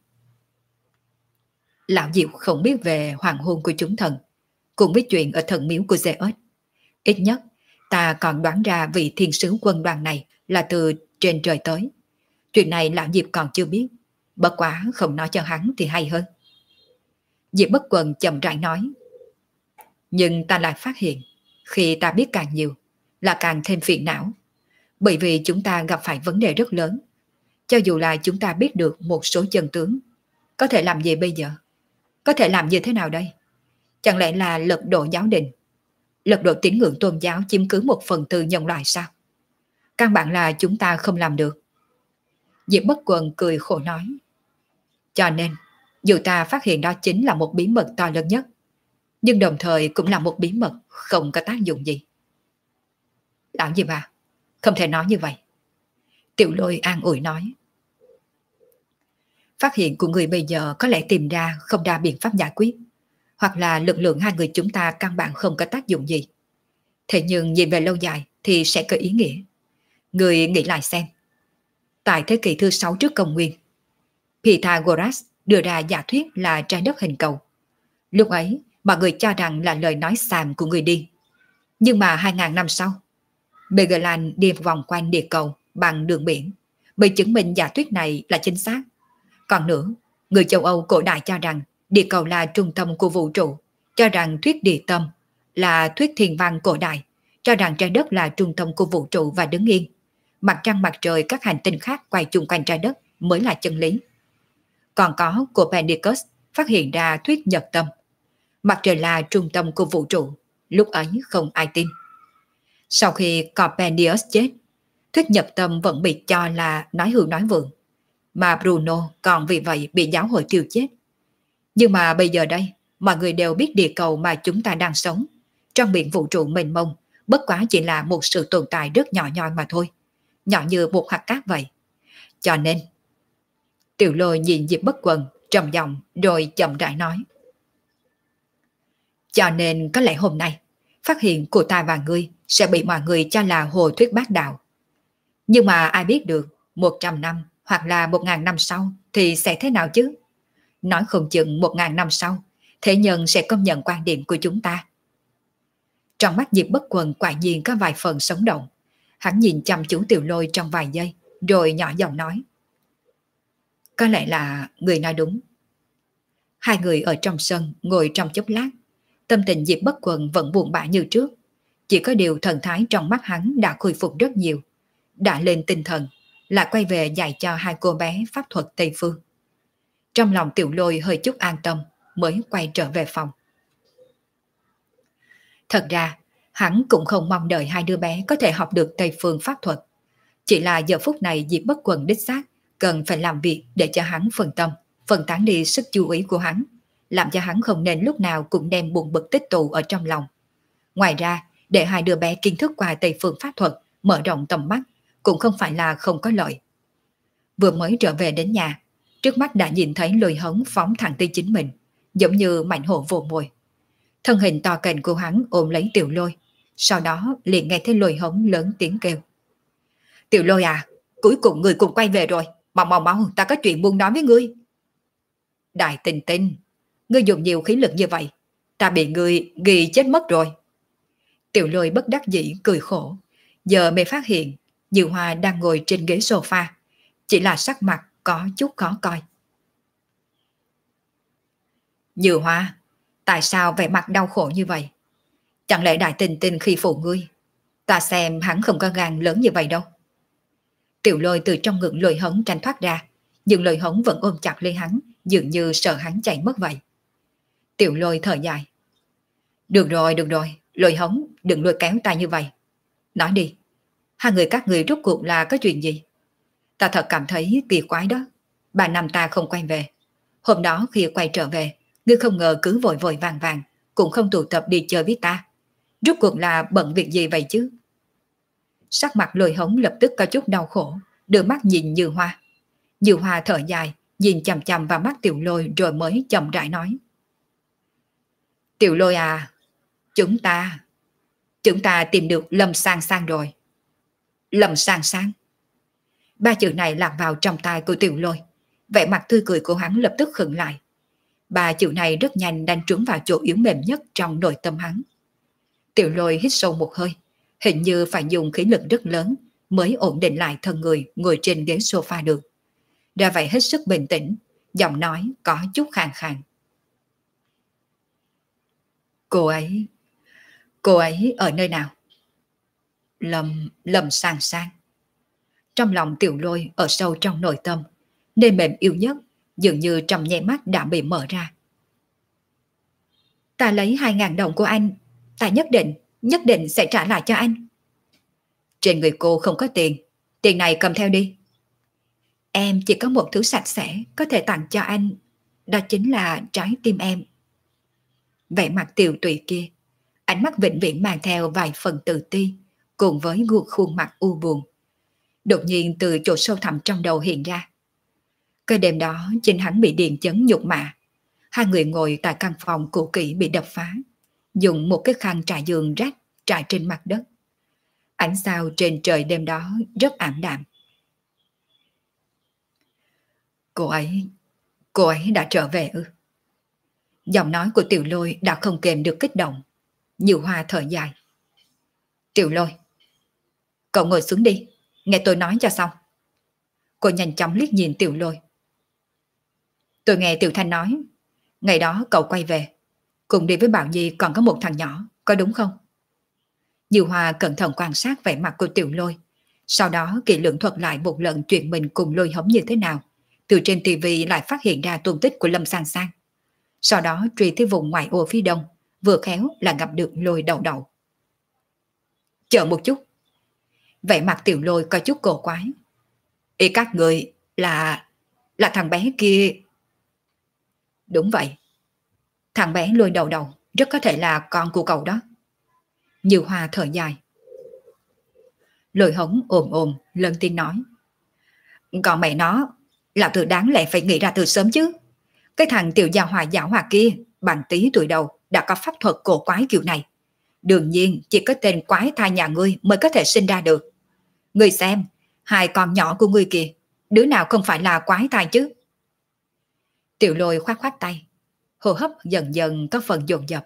Lão Diệu không biết về hoàng hôn của chúng thần, cùng với chuyện ở thần miếu của Zeus. Ít nhất, ta còn đoán ra vị thiên sứ quân đoàn này là từ trên trời tới. Chuyện này Lão Diệp còn chưa biết, bất quá không nói cho hắn thì hay hơn. Diệp Bất Quần chậm rãi nói. Nhưng ta lại phát hiện, khi ta biết càng nhiều, là càng thêm phiền não. Bởi vì chúng ta gặp phải vấn đề rất lớn. Cho dù là chúng ta biết được một số chân tướng, có thể làm gì bây giờ? Có thể làm như thế nào đây? Chẳng lẽ là lật đổ giáo đình? Lật đổ tín ngưỡng tôn giáo chiếm cứ 1/4 nhân loại sao? Căn bản là chúng ta không làm được. Diệp Bất Quần cười khổ nói. Cho nên, dù ta phát hiện đó chính là một bí mật to lớn nhất, nhưng đồng thời cũng là một bí mật không có tác dụng gì. Lão Diệp à, không thể nói như vậy. Tiểu Lôi an ủi nói. Phát hiện của người bây giờ có lẽ tìm ra không ra biện pháp giải quyết, hoặc là lực lượng hai người chúng ta căn bản không có tác dụng gì. Thế nhưng nhìn về lâu dài thì sẽ có ý nghĩa. Người nghĩ lại xem. Tại thế kỷ thứ 6 trước công nguyên, Pythagoras đưa ra giả thuyết là trái đất hình cầu. Lúc ấy, mọi người cho rằng là lời nói xàm của người điên. Nhưng mà 2000 năm sau, Magellan đi vòng quanh địa cầu bằng đường biển, mới chứng minh giả thuyết này là chính xác. Còn nữa, người châu Âu cổ đại cho rằng địa cầu là trung tâm của vũ trụ, cho rằng thuyết địa tâm là thuyết thiên văn cổ đại, cho rằng trái đất là trung tâm của vũ trụ và đứng yên. Mặt trăng mặt trời các hành tinh khác quay chung quanh trái đất mới là chân lý. Còn có Copernicus phát hiện ra thuyết nhật tâm. Mặt trời là trung tâm của vũ trụ, lúc ấy không ai tin. Sau khi Copernicus chết, thuyết nhật tâm vẫn bị cho là nói hưu nói vượng, mà Bruno còn vì vậy bị giáo hội tiêu chết. Nhưng mà bây giờ đây, mọi người đều biết địa cầu mà chúng ta đang sống Trong biển vũ trụ mênh mông, bất quá chỉ là một sự tồn tại rất nhỏ nhoi mà thôi, nhỏ như một hạt cát vậy. Cho nên, Tiểu Lôi nhìn Diệp Bất Quần trầm giọng rồi chậm rãi nói. Cho nên có lẽ hôm nay, phát hiện của ta và ngươi sẽ bị mọi người cho là hồ thuyết bác đạo. Nhưng mà ai biết được 100 năm hoặc là 1.000 năm sau thì sẽ thế nào chứ? Nói không chừng 1.000 năm sau, thế nhân sẽ công nhận quan điểm của chúng ta. Trong mắt Diệp Bất Quần quả nhiên có vài phần sống động. Hắn nhìn chăm chú Tiểu Lôi trong vài giây, rồi nhỏ giọng nói. Có lẽ là người nói đúng. Hai người ở trong sân ngồi trong chốc lát. Tâm tình Diệp Bất Quần vẫn buồn bã như trước. Chỉ có điều thần thái trong mắt hắn đã khôi phục rất nhiều. Đã lên tinh thần, lại quay về dạy cho hai cô bé pháp thuật Tây Phương. Trong lòng Tiểu Lôi hơi chút an tâm, mới quay trở về phòng. Thật ra, hắn cũng không mong đợi hai đứa bé có thể học được Tây Phương pháp thuật. Chỉ là giờ phút này Diệp Bất Quần đích xác cần phải làm việc để cho hắn phân tâm, phân tán đi sức chú ý của hắn, làm cho hắn không nên lúc nào cũng đem buồn bực tích tụ ở trong lòng. Ngoài ra, để hai đứa bé kiến thức qua Tây Phương pháp thuật, mở rộng tầm mắt, cũng không phải là không có lợi. Vừa mới trở về đến nhà, trước mắt đã nhìn thấy Lôi Hống phóng thẳng tới chính mình, giống như mảnh hổ vồ mồi. Thân hình to cành của hắn ôm lấy Tiểu Lôi, sau đó liền nghe thấy Lôi Hống lớn tiếng kêu. Tiểu Lôi à, cuối cùng người cùng quay về rồi, mau mau mau, ta có chuyện muốn nói với ngươi. Đại Tình Tình, ngươi dùng nhiều khí lực như vậy, ta bị ngươi ghi chết mất rồi. Tiểu Lôi bất đắc dĩ cười khổ, giờ mới phát hiện Như Hoa đang ngồi trên ghế sofa, chỉ là sắc mặt có chút khó coi. Như Hoa, tại sao vẻ mặt đau khổ như vậy? Chẳng lẽ Đại Tình Tình khi phụ ngươi? Ta xem hắn không có gan lớn như vậy đâu. Tiểu Lôi từ trong ngực Lôi Hống tranh thoát ra, nhưng Lôi Hống vẫn ôm chặt lấy hắn, dường như sợ hắn chạy mất vậy. Tiểu Lôi thở dài. Được rồi, Lôi Hống, đừng lôi kéo ta như vậy. Nói đi, hai người các người rốt cuộc là có chuyện gì? Ta thật cảm thấy kỳ quái đó. 3 năm ta không quay về. Hôm đó khi quay trở về, ngươi không ngờ cứ vội vội vàng vàng, cũng không tụ tập đi chơi với ta. Rốt cuộc là bận việc gì vậy chứ? Sắc mặt Lôi Hống lập tức có chút đau khổ, đưa mắt nhìn Như Hoa. Như Hoa thở dài, nhìn chằm chằm vào mắt Tiểu Lôi rồi mới chậm rãi nói. Tiểu Lôi à, chúng ta tìm được Lâm Sang Sang rồi. Lâm Sang Sang. Ba chữ này lạc vào trong tai của Tiểu Lôi. Vẻ mặt tươi cười của hắn lập tức khựng lại. Ba chữ này rất nhanh đánh trúng vào chỗ yếu mềm nhất trong nội tâm hắn. Tiểu Lôi hít sâu một hơi, hình như phải dùng khí lực rất lớn mới ổn định lại thân người ngồi trên ghế sofa được. Ra vậy hết sức bình tĩnh, giọng nói có chút khàn khàn. Cô ấy ở nơi nào? Lâm Sang Sang. Trong lòng Tiểu Lôi ở sâu trong nội tâm, nơi mềm yêu nhất, dường như trong nháy mắt đã bị mở ra. Ta lấy 2.000 đồng của anh, ta nhất định sẽ trả lại cho anh. Trên người cô không có tiền, tiền này cầm theo đi. Em chỉ có một thứ sạch sẽ có thể tặng cho anh, đó chính là trái tim em. Vẻ mặt tiều tụy kia, ánh mắt vĩnh viễn mang theo vài phần tự ti, cùng với khuôn mặt u buồn. Đột nhiên từ chỗ sâu thẳm trong đầu hiện ra. Cái đêm đó chính hắn bị điện chấn nhục mạ. Hai người ngồi tại căn phòng cũ kỹ bị đập phá, dùng một cái khăn trải giường rách trải trên mặt đất. Ánh sao trên trời đêm đó rất ảm đạm. Cô ấy đã trở về ư? Giọng nói của Tiểu Lôi đã không kềm được kích động. Như Hoa thở dài. Tiểu Lôi, cậu ngồi xuống đi, nghe tôi nói cho xong. Cô nhanh chóng liếc nhìn Tiểu Lôi. Tôi nghe Tiểu Thanh nói, ngày đó cậu quay về, cùng đi với Bảo Nhi còn có một thằng nhỏ, có đúng không? Như Hoa cẩn thận quan sát vẻ mặt của Tiểu Lôi, sau đó kỹ lưỡng thuật lại một lần chuyện mình cùng Lôi Hống như thế nào. Từ trên tivi lại phát hiện ra tung tích của Lâm Sang Sang. Sau đó truy tới vùng ngoại ô phía đông, vừa khéo là gặp được Lôi Đậu Đậu. Chờ một chút. Vẻ mặt Tiểu Lôi có chút cổ quái. Ý các người là thằng bé kia. Đúng vậy. Thằng bé Lôi Đậu Đậu rất có thể là con của cậu đó. Như Hoa thở dài. Lôi Hống ồm ồm lớn tiếng nói. Còn mẹ nó, lão tử đáng lẽ phải nghĩ ra từ sớm chứ. Cái thằng tiểu gia hòa giảo hòa kia, bằng tí tuổi đầu đã có pháp thuật cổ quái kiểu này. Đương nhiên chỉ có tên quái thai nhà ngươi mới có thể sinh ra được. Ngươi xem, hai con nhỏ của ngươi kìa, đứa nào không phải là quái thai chứ? Tiểu Lôi khoát khoát tay, hô hấp dần dần có phần dồn dập.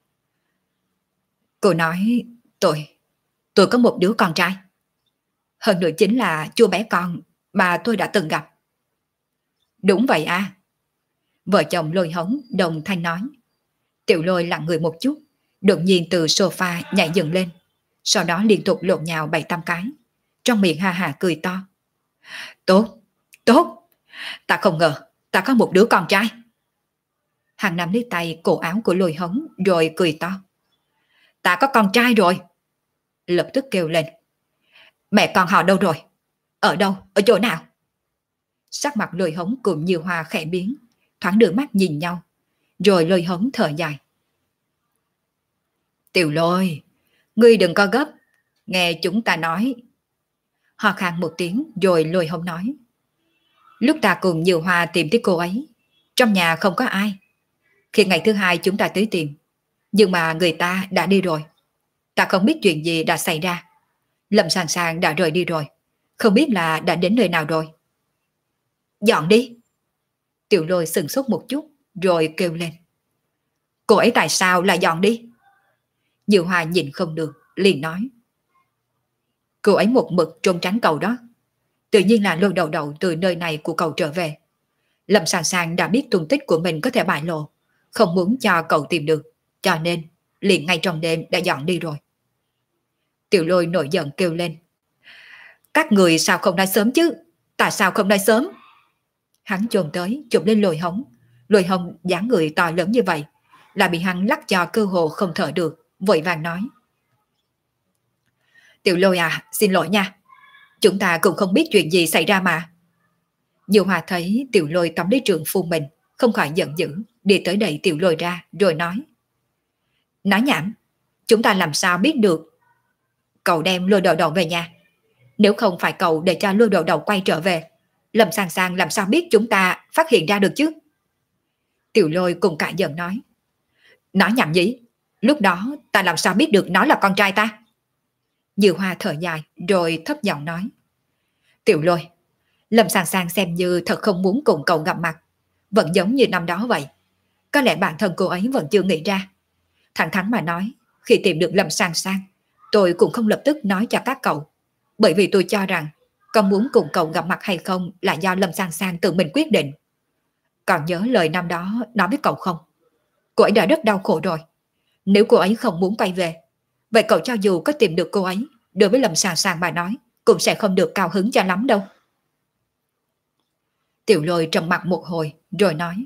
Cô nói, tôi có một đứa con trai. Hơn nữa chính là chú bé con mà tôi đã từng gặp. Đúng vậy à? Vợ chồng Lôi Hống đồng thanh nói. Tiểu Lôi lặng người một chút, đột nhiên từ sofa nhảy dựng lên, sau đó liên tục lộn nhào 7-8 cái, trong miệng ha hà cười to. Tốt, tốt, ta không ngờ ta có một đứa con trai. Hàng nắm lấy tay cổ áo của Lôi Hống rồi cười to. Ta có con trai rồi. Lập tức kêu lên. Mẹ con họ đâu rồi? Ở đâu? Ở chỗ nào? Sắc mặt Lôi Hống cùng Như Hoa khẽ biến, thoáng đưa mắt nhìn nhau, rồi Lôi Hống thở dài. Tiểu Lôi, ngươi đừng có gấp, nghe chúng ta nói. Ho khan một tiếng rồi Lôi Hống nói. Lúc ta cùng Như Hoa tìm tới cô ấy, trong nhà không có ai. Khi ngày thứ hai chúng ta tới tìm, nhưng mà người ta đã đi rồi. Ta không biết chuyện gì đã xảy ra. Lâm Sàng Sàng đã rời đi rồi, không biết là đã đến nơi nào rồi. Dọn đi. Tiểu Lôi sừng sốt một chút rồi kêu lên. Cô ấy tại sao lại dọn đi? Như Hoa nhìn không được, liền nói. Cô ấy một mực trốn tránh cậu đó. Tự nhiên là lôi đầu đầu từ nơi này của cậu trở về. Lâm Sàng Sàng đã biết tung tích của mình có thể bại lộ, không muốn cho cậu tìm được, cho nên liền ngay trong đêm đã dọn đi rồi. Tiểu Lôi nổi giận kêu lên. Các người sao không nói sớm chứ? Tại sao không nói sớm? Hắn chồm tới chụp lên Lôi Hống. Lôi Hống dáng người to lớn như vậy, là bị hắn lắc cho cơ hồ không thở được, vội vàng nói. Tiểu Lôi à, xin lỗi nha. Chúng ta cũng không biết chuyện gì xảy ra mà. Như Hòa thấy Tiểu Lôi tóm lấy trượng phu mình, không khỏi giận dữ, đi tới đẩy Tiểu Lôi ra, rồi nói. Nói nhảm, chúng ta làm sao biết được? Cậu đem Lôi Đầu Đầu về nhà. Nếu không phải cậu để cho Lôi Đầu Đầu quay trở về, Lâm Sàng Sàng làm sao biết chúng ta phát hiện ra được chứ? Tiểu Lôi cùng cả giận nói. Nói nhảm nhí, lúc đó ta làm sao biết được nó là con trai ta? Như Hoa thở dài rồi thấp giọng nói. Tiểu Lôi, Lâm Sàng Sàng xem như thật không muốn cùng cậu gặp mặt, vẫn giống như năm đó vậy. Có lẽ bản thân cô ấy vẫn chưa nghĩ ra. Thẳng thắn mà nói, khi tìm được Lâm Sàng Sàng, tôi cũng không lập tức nói cho các cậu, bởi vì tôi cho rằng có muốn cùng cậu gặp mặt hay không là do Lâm Sàng Sàng tự mình quyết định. Còn nhớ lời năm đó nói với cậu không? Cô ấy đã rất đau khổ rồi. Nếu cô ấy không muốn quay về, vậy cậu cho dù có tìm được cô ấy, đối với Lâm Sàng Sàng mà nói, cũng sẽ không được cao hứng cho lắm đâu. Tiểu Lôi trầm mặt một hồi rồi nói.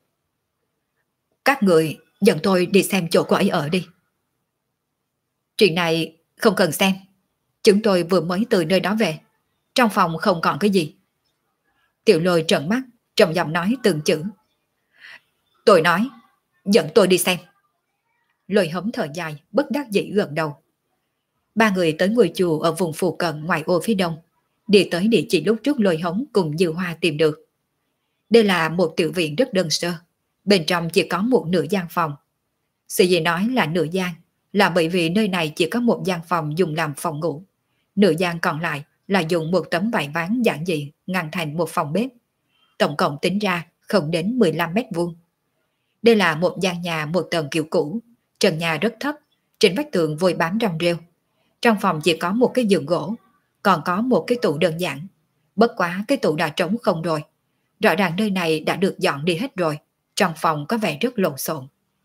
Các người dẫn tôi đi xem chỗ cô ấy ở đi. Chuyện này không cần xem. Chúng tôi vừa mới từ nơi đó về. Trong phòng không còn cái gì. Tiểu Lôi trợn mắt, trầm giọng nói từng chữ. Tôi nói, dẫn tôi đi xem. Lôi Hống thở dài, bất đắc dĩ gật đầu. Ba người tới ngôi chùa ở vùng phụ cận ngoài ô phía đông, đi tới địa chỉ lúc trước Lôi Hống cùng Như Hoa tìm được. Đây là một tiểu viện rất đơn sơ, bên trong chỉ có một nửa gian phòng. Sự gì nói là nửa gian là bởi vì nơi này chỉ có một gian phòng dùng làm phòng ngủ, nửa gian còn lại là dùng một tấm vải ván giản dị ngăn thành một phòng bếp. Tổng cộng tính ra không đến 15 mét vuông. Đây là một gian nhà một tầng kiểu cũ, trần nhà rất thấp, trên vách tường vôi bám rong rêu. Trong phòng chỉ có một cái giường gỗ, còn có một cái tủ đơn giản. Bất quá cái tủ đã trống không rồi. Rõ ràng nơi này đã được dọn đi hết rồi, trong phòng có vẻ rất lộn xộn.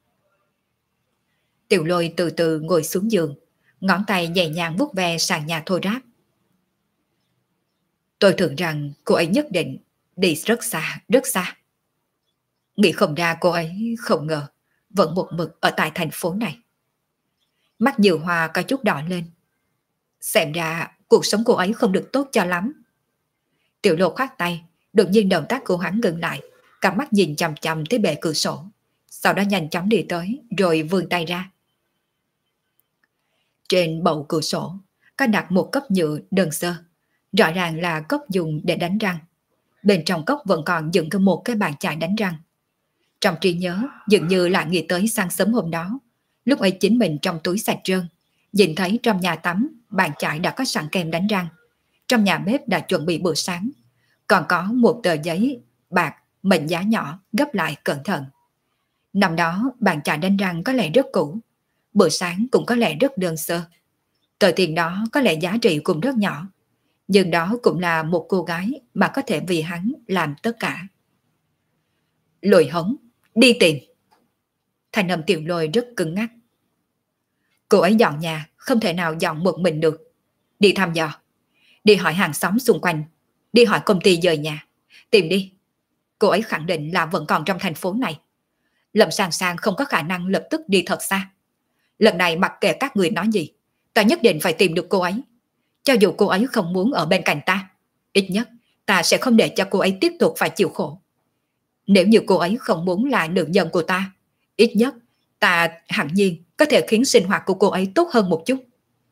Tiểu Lôi từ từ ngồi xuống giường, ngón tay nhẹ nhàng vuốt ve sàn nhà thô ráp. Tôi tưởng rằng cô ấy nhất định đi rất xa, rất xa. Nghĩ không ra cô ấy không ngờ vẫn một mực ở tại thành phố này. Mắt Như Hoa có chút đỏ lên. Xem ra cuộc sống cô ấy không được tốt cho lắm. Tiểu Lôi khoát tay, đột nhiên động tác của hắn ngừng lại, cặp mắt nhìn chằm chằm tới bệ cửa sổ, sau đó nhanh chóng đi tới rồi vươn tay ra. Trên bậu cửa sổ có đặt một cốc nhựa đơn sơ, rõ ràng là cốc dùng để đánh răng. Bên trong cốc vẫn còn dựng một cái bàn chải đánh răng. Trong trí nhớ dường như lại nghĩ tới sáng sớm hôm đó, lúc ấy chính mình trong túi sạch trơn, nhìn thấy trong nhà tắm bàn chải đã có sẵn kem đánh răng, trong nhà bếp đã chuẩn bị bữa sáng, còn có một tờ giấy bạc mệnh giá nhỏ gấp lại cẩn thận. Năm đó bàn chải đánh răng có lẽ rất cũ, bữa sáng cũng có lẽ rất đơn sơ. Tờ tiền đó có lẽ giá trị cũng rất nhỏ, nhưng đó cũng là một cô gái mà có thể vì hắn làm tất cả. Lôi hống, đi tìm. Thành âm Tiểu Lôi rất cứng ngắc. Cô ấy dọn nhà, không thể nào dọn một mình được. Đi thăm dò, đi hỏi hàng xóm xung quanh, đi hỏi công ty dời nhà. Tìm đi. Cô ấy khẳng định là vẫn còn trong thành phố này. Lâm Sang Sang không có khả năng lập tức đi thật xa. Lần này mặc kệ các người nói gì, ta nhất định phải tìm được cô ấy. Cho dù cô ấy không muốn ở bên cạnh ta, ít nhất ta sẽ không để cho cô ấy tiếp tục phải chịu khổ. Nếu như cô ấy không muốn là nữ nhân của ta, ít nhất ta hẳn nhiên có thể khiến sinh hoạt của cô ấy tốt hơn một chút.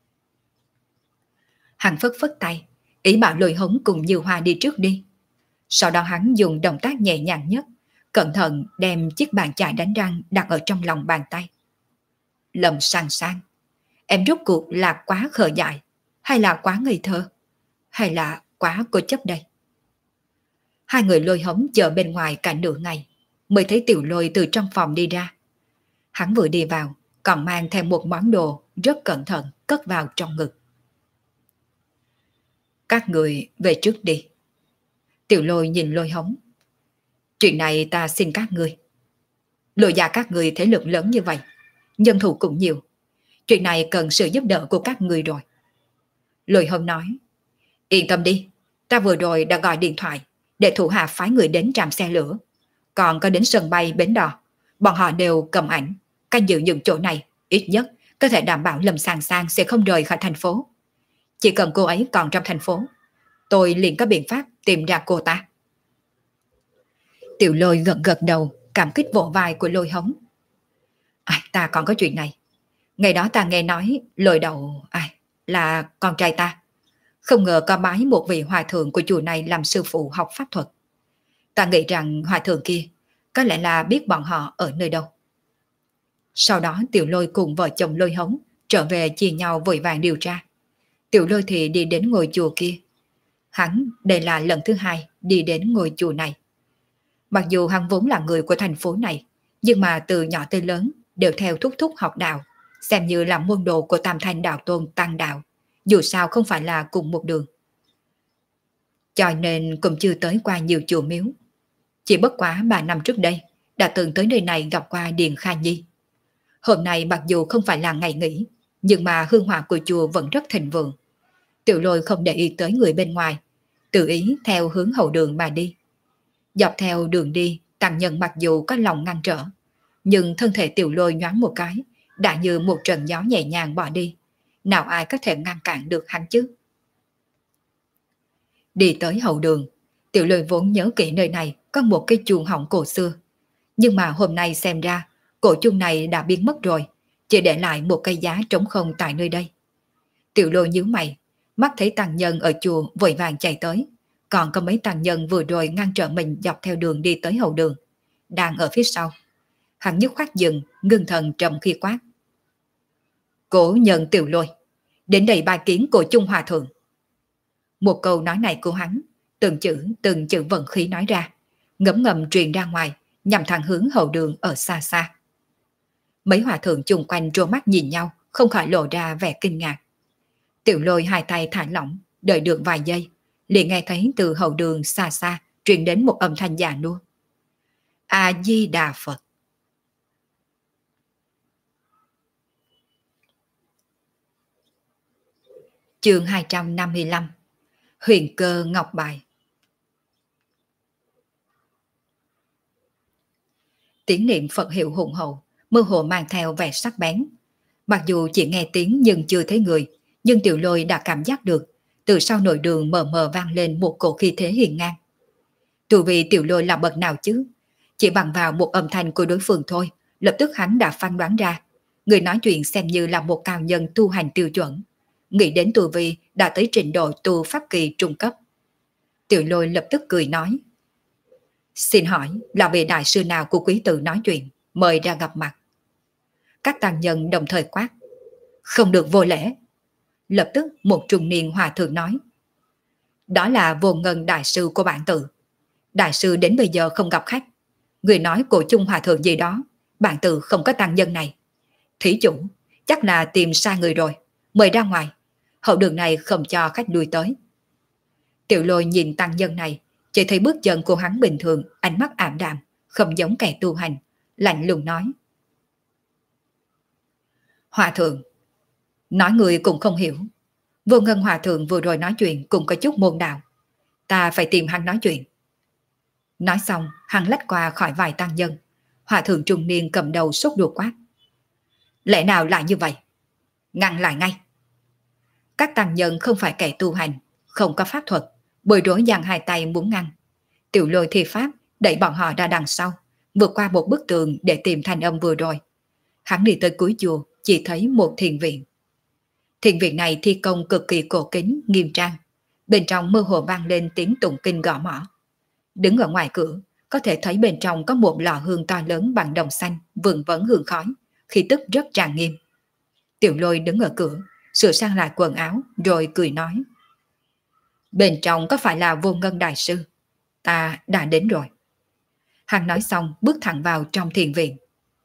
Hắn phất phất tay, ý bảo Lôi Hống cùng Như Hoa đi trước đi. Sau đó hắn dùng động tác nhẹ nhàng nhất, cẩn thận đem chiếc bàn chải đánh răng đặt ở trong lòng bàn tay. Lâm Sang Sang, em rốt cuộc là quá khờ dại, hay là quá ngây thơ, hay là quá cố chấp đây? Hai người Lôi Hống chờ bên ngoài cả nửa ngày, mới thấy Tiểu Lôi từ trong phòng đi ra. Hắn vừa đi vào, còn mang theo một món đồ rất cẩn thận cất vào trong ngực. Các người về trước đi. Tiểu Lôi nhìn Lôi Hống. Chuyện này ta xin các người. Lôi gia các người thế lực lớn như vậy, nhân thủ cũng nhiều. Chuyện này cần sự giúp đỡ của các người rồi. Lôi Hống nói, yên tâm đi, ta vừa rồi đã gọi điện thoại để thủ hạ phái người đến trạm xe lửa. Còn có đến sân bay bến đò, bọn họ đều cầm ảnh, canh giữ những chỗ này, ít nhất có thể đảm bảo Lâm Sang Sang sẽ không rời khỏi thành phố. Chỉ cần cô ấy còn trong thành phố, tôi liền có biện pháp tìm ra cô ta. Tiểu Lôi gật gật đầu, cảm kích vỗ vai của Lôi Hống. Ta còn có chuyện này. Ngày đó ta nghe nói Lôi Đầu là con trai ta. Không ngờ có bái một vị hòa thượng của chùa này làm sư phụ học pháp thuật. Ta nghĩ rằng hòa thượng kia có lẽ là biết bọn họ ở nơi đâu. Sau đó Tiểu Lôi cùng vợ chồng Lôi Hống trở về chia nhau vội vàng điều tra. Tiểu Lôi thì đi đến ngôi chùa kia. Hắn đây là lần thứ hai đi đến ngôi chùa này. Mặc dù hắn vốn là người của thành phố này, nhưng mà từ nhỏ tới lớn đều theo thúc thúc học đạo, xem như là môn đồ của Tam Thanh Đạo Tôn Tăng Đạo, dù sao không phải là cùng một đường. Cho nên cũng chưa tới qua nhiều chùa miếu. Chỉ bất quá 3 năm trước đây, đã từng tới nơi này gặp qua Điền Kha Nhi. Hôm nay mặc dù không phải là ngày nghỉ, nhưng mà hương hỏa của chùa vẫn rất thịnh vượng. Tiểu Lôi không để ý tới người bên ngoài, tự ý theo hướng hậu đường mà đi. Dọc theo đường đi, tăng nhân mặc dù có lòng ngăn trở, nhưng thân thể Tiểu Lôi nhoáng một cái, đã như một trận gió nhẹ nhàng bỏ đi. Nào ai có thể ngăn cản được hắn chứ? Đi tới hậu đường, Tiểu Lôi vốn nhớ kỹ nơi này có một cái chuông họng cổ xưa. Nhưng mà hôm nay xem ra, cổ chuông này đã biến mất rồi, chỉ để lại một cây giá trống không tại nơi đây. Tiểu Lôi nhíu mày, mắt thấy tăng nhân ở chùa vội vàng chạy tới, còn có mấy tăng nhân vừa rồi ngăn trở mình dọc theo đường đi tới hậu đường, đang ở phía sau. Hắn nhức khoát dừng, ngưng thần trầm khi quát. Cổ nhân Tiểu Lôi, đến đây bài kiến cổ chung hòa thượng. Một câu nói này của hắn, từng chữ vận khí nói ra, ngấm ngầm truyền ra ngoài, nhằm thẳng hướng hậu đường ở xa xa. Mấy hòa thượng chung quanh trố mắt nhìn nhau, không khỏi lộ ra vẻ kinh ngạc. Tiểu Lôi hai tay thả lỏng, đợi được vài giây, liền nghe thấy từ hậu đường xa xa truyền đến một âm thanh già nua. A Di Đà Phật. Chương 255. Huyền cơ ngọc bài. Tiếng niệm Phật hiệu hùng hậu, mơ hồ mang theo vẻ sắc bén. Mặc dù chỉ nghe tiếng nhưng chưa thấy người, nhưng Tiểu Lôi đã cảm giác được, từ sau nội đường mờ mờ vang lên một cổ khí thế hiền ngang. Tu vi Tiểu Lôi là bậc nào chứ? Chỉ bằng vào một âm thanh của đối phương thôi, lập tức hắn đã phán đoán ra. Người nói chuyện xem như là một cao nhân tu hành tiêu chuẩn, nghĩ đến tu vi đã tới trình độ tu pháp kỳ trung cấp. Tiểu Lôi lập tức cười nói: xin hỏi là vị đại sư nào của quý tử nói chuyện, mời ra gặp mặt. Các tăng nhân đồng thời quát: không được vô lễ. Lập tức một trung niên hòa thượng nói: đó là Vô Ngân đại sư của bản tự. Đại sư đến bây giờ không gặp khách. Người nói cổ chung hòa thượng gì đó, bản tự không có tăng nhân này. Thí chủ, chắc là tìm sai người rồi, mời ra ngoài. Hậu đường này không cho khách lui tới. Tiểu Lôi nhìn tăng nhân này, chỉ thấy bước chân của hắn bình thường, ánh mắt ảm đạm, không giống kẻ tu hành, lạnh lùng nói: hòa thượng, nói người cũng không hiểu. Vô Ngân hòa thượng vừa rồi nói chuyện cũng có chút môn đạo, ta phải tìm hắn nói chuyện. Nói xong, hắn lách qua khỏi vài tăng nhân. Hòa thượng trung niên cầm đầu sốt ruột quát: lẽ nào lại như vậy? Ngăn lại ngay. Các tăng nhân không phải kẻ tu hành, không có pháp thuật, bối rối giằng hai tay muốn ngăn. Tiểu Lôi thi pháp đẩy bọn họ ra đằng sau, vượt qua một bức tường để tìm thanh âm vừa rồi. Hắn đi tới cuối chùa, chỉ thấy một thiền viện. Thiền viện này thi công cực kỳ cổ kính, nghiêm trang. Bên trong mơ hồ vang lên tiếng tụng kinh gõ mõ. Đứng ở ngoài cửa, có thể thấy bên trong có một lò hương to lớn bằng đồng xanh, vượng vấn hương khói, khí tức rất trang nghiêm. Tiểu Lôi đứng ở cửa, sửa sang lại quần áo, rồi cười nói: bên trong có phải là Vô Ngân đại sư? Ta đã đến rồi. Hắn nói xong bước thẳng vào trong thiền viện.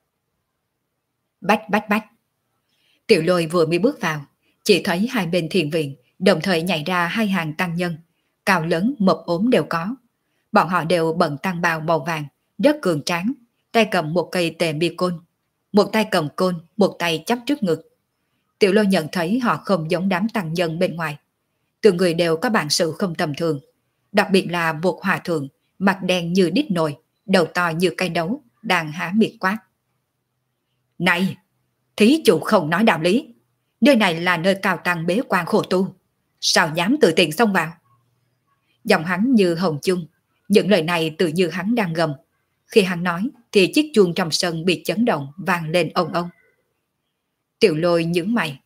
Bách bách bách. Tiểu Lôi vừa mới bước vào, chỉ thấy hai bên thiền viện đồng thời nhảy ra hai hàng tăng nhân, cao lớn mập ốm đều có. Bọn họ đều bận tăng bào màu vàng, rất cường tráng, tay cầm một cây tề mi côn, một tay cầm côn, một tay chắp trước ngực. Tiểu Lôi nhận thấy họ không giống đám tăng nhân bên ngoài. Từng người đều có bản sự không tầm thường, đặc biệt là một hòa thượng, mặt đen như đít nồi, đầu to như cây đấu, đang há miệng quát: này, thí chủ không nói đạo lý. Nơi này là nơi cao tăng bế quan khổ tu, sao dám tự tiện xông vào? Giọng hắn như hồng chung, những lời này tự như hắn đang gầm. Khi hắn nói thì chiếc chuông trong sân bị chấn động vang lên ông ông. Tiểu Lôi nhướng mày.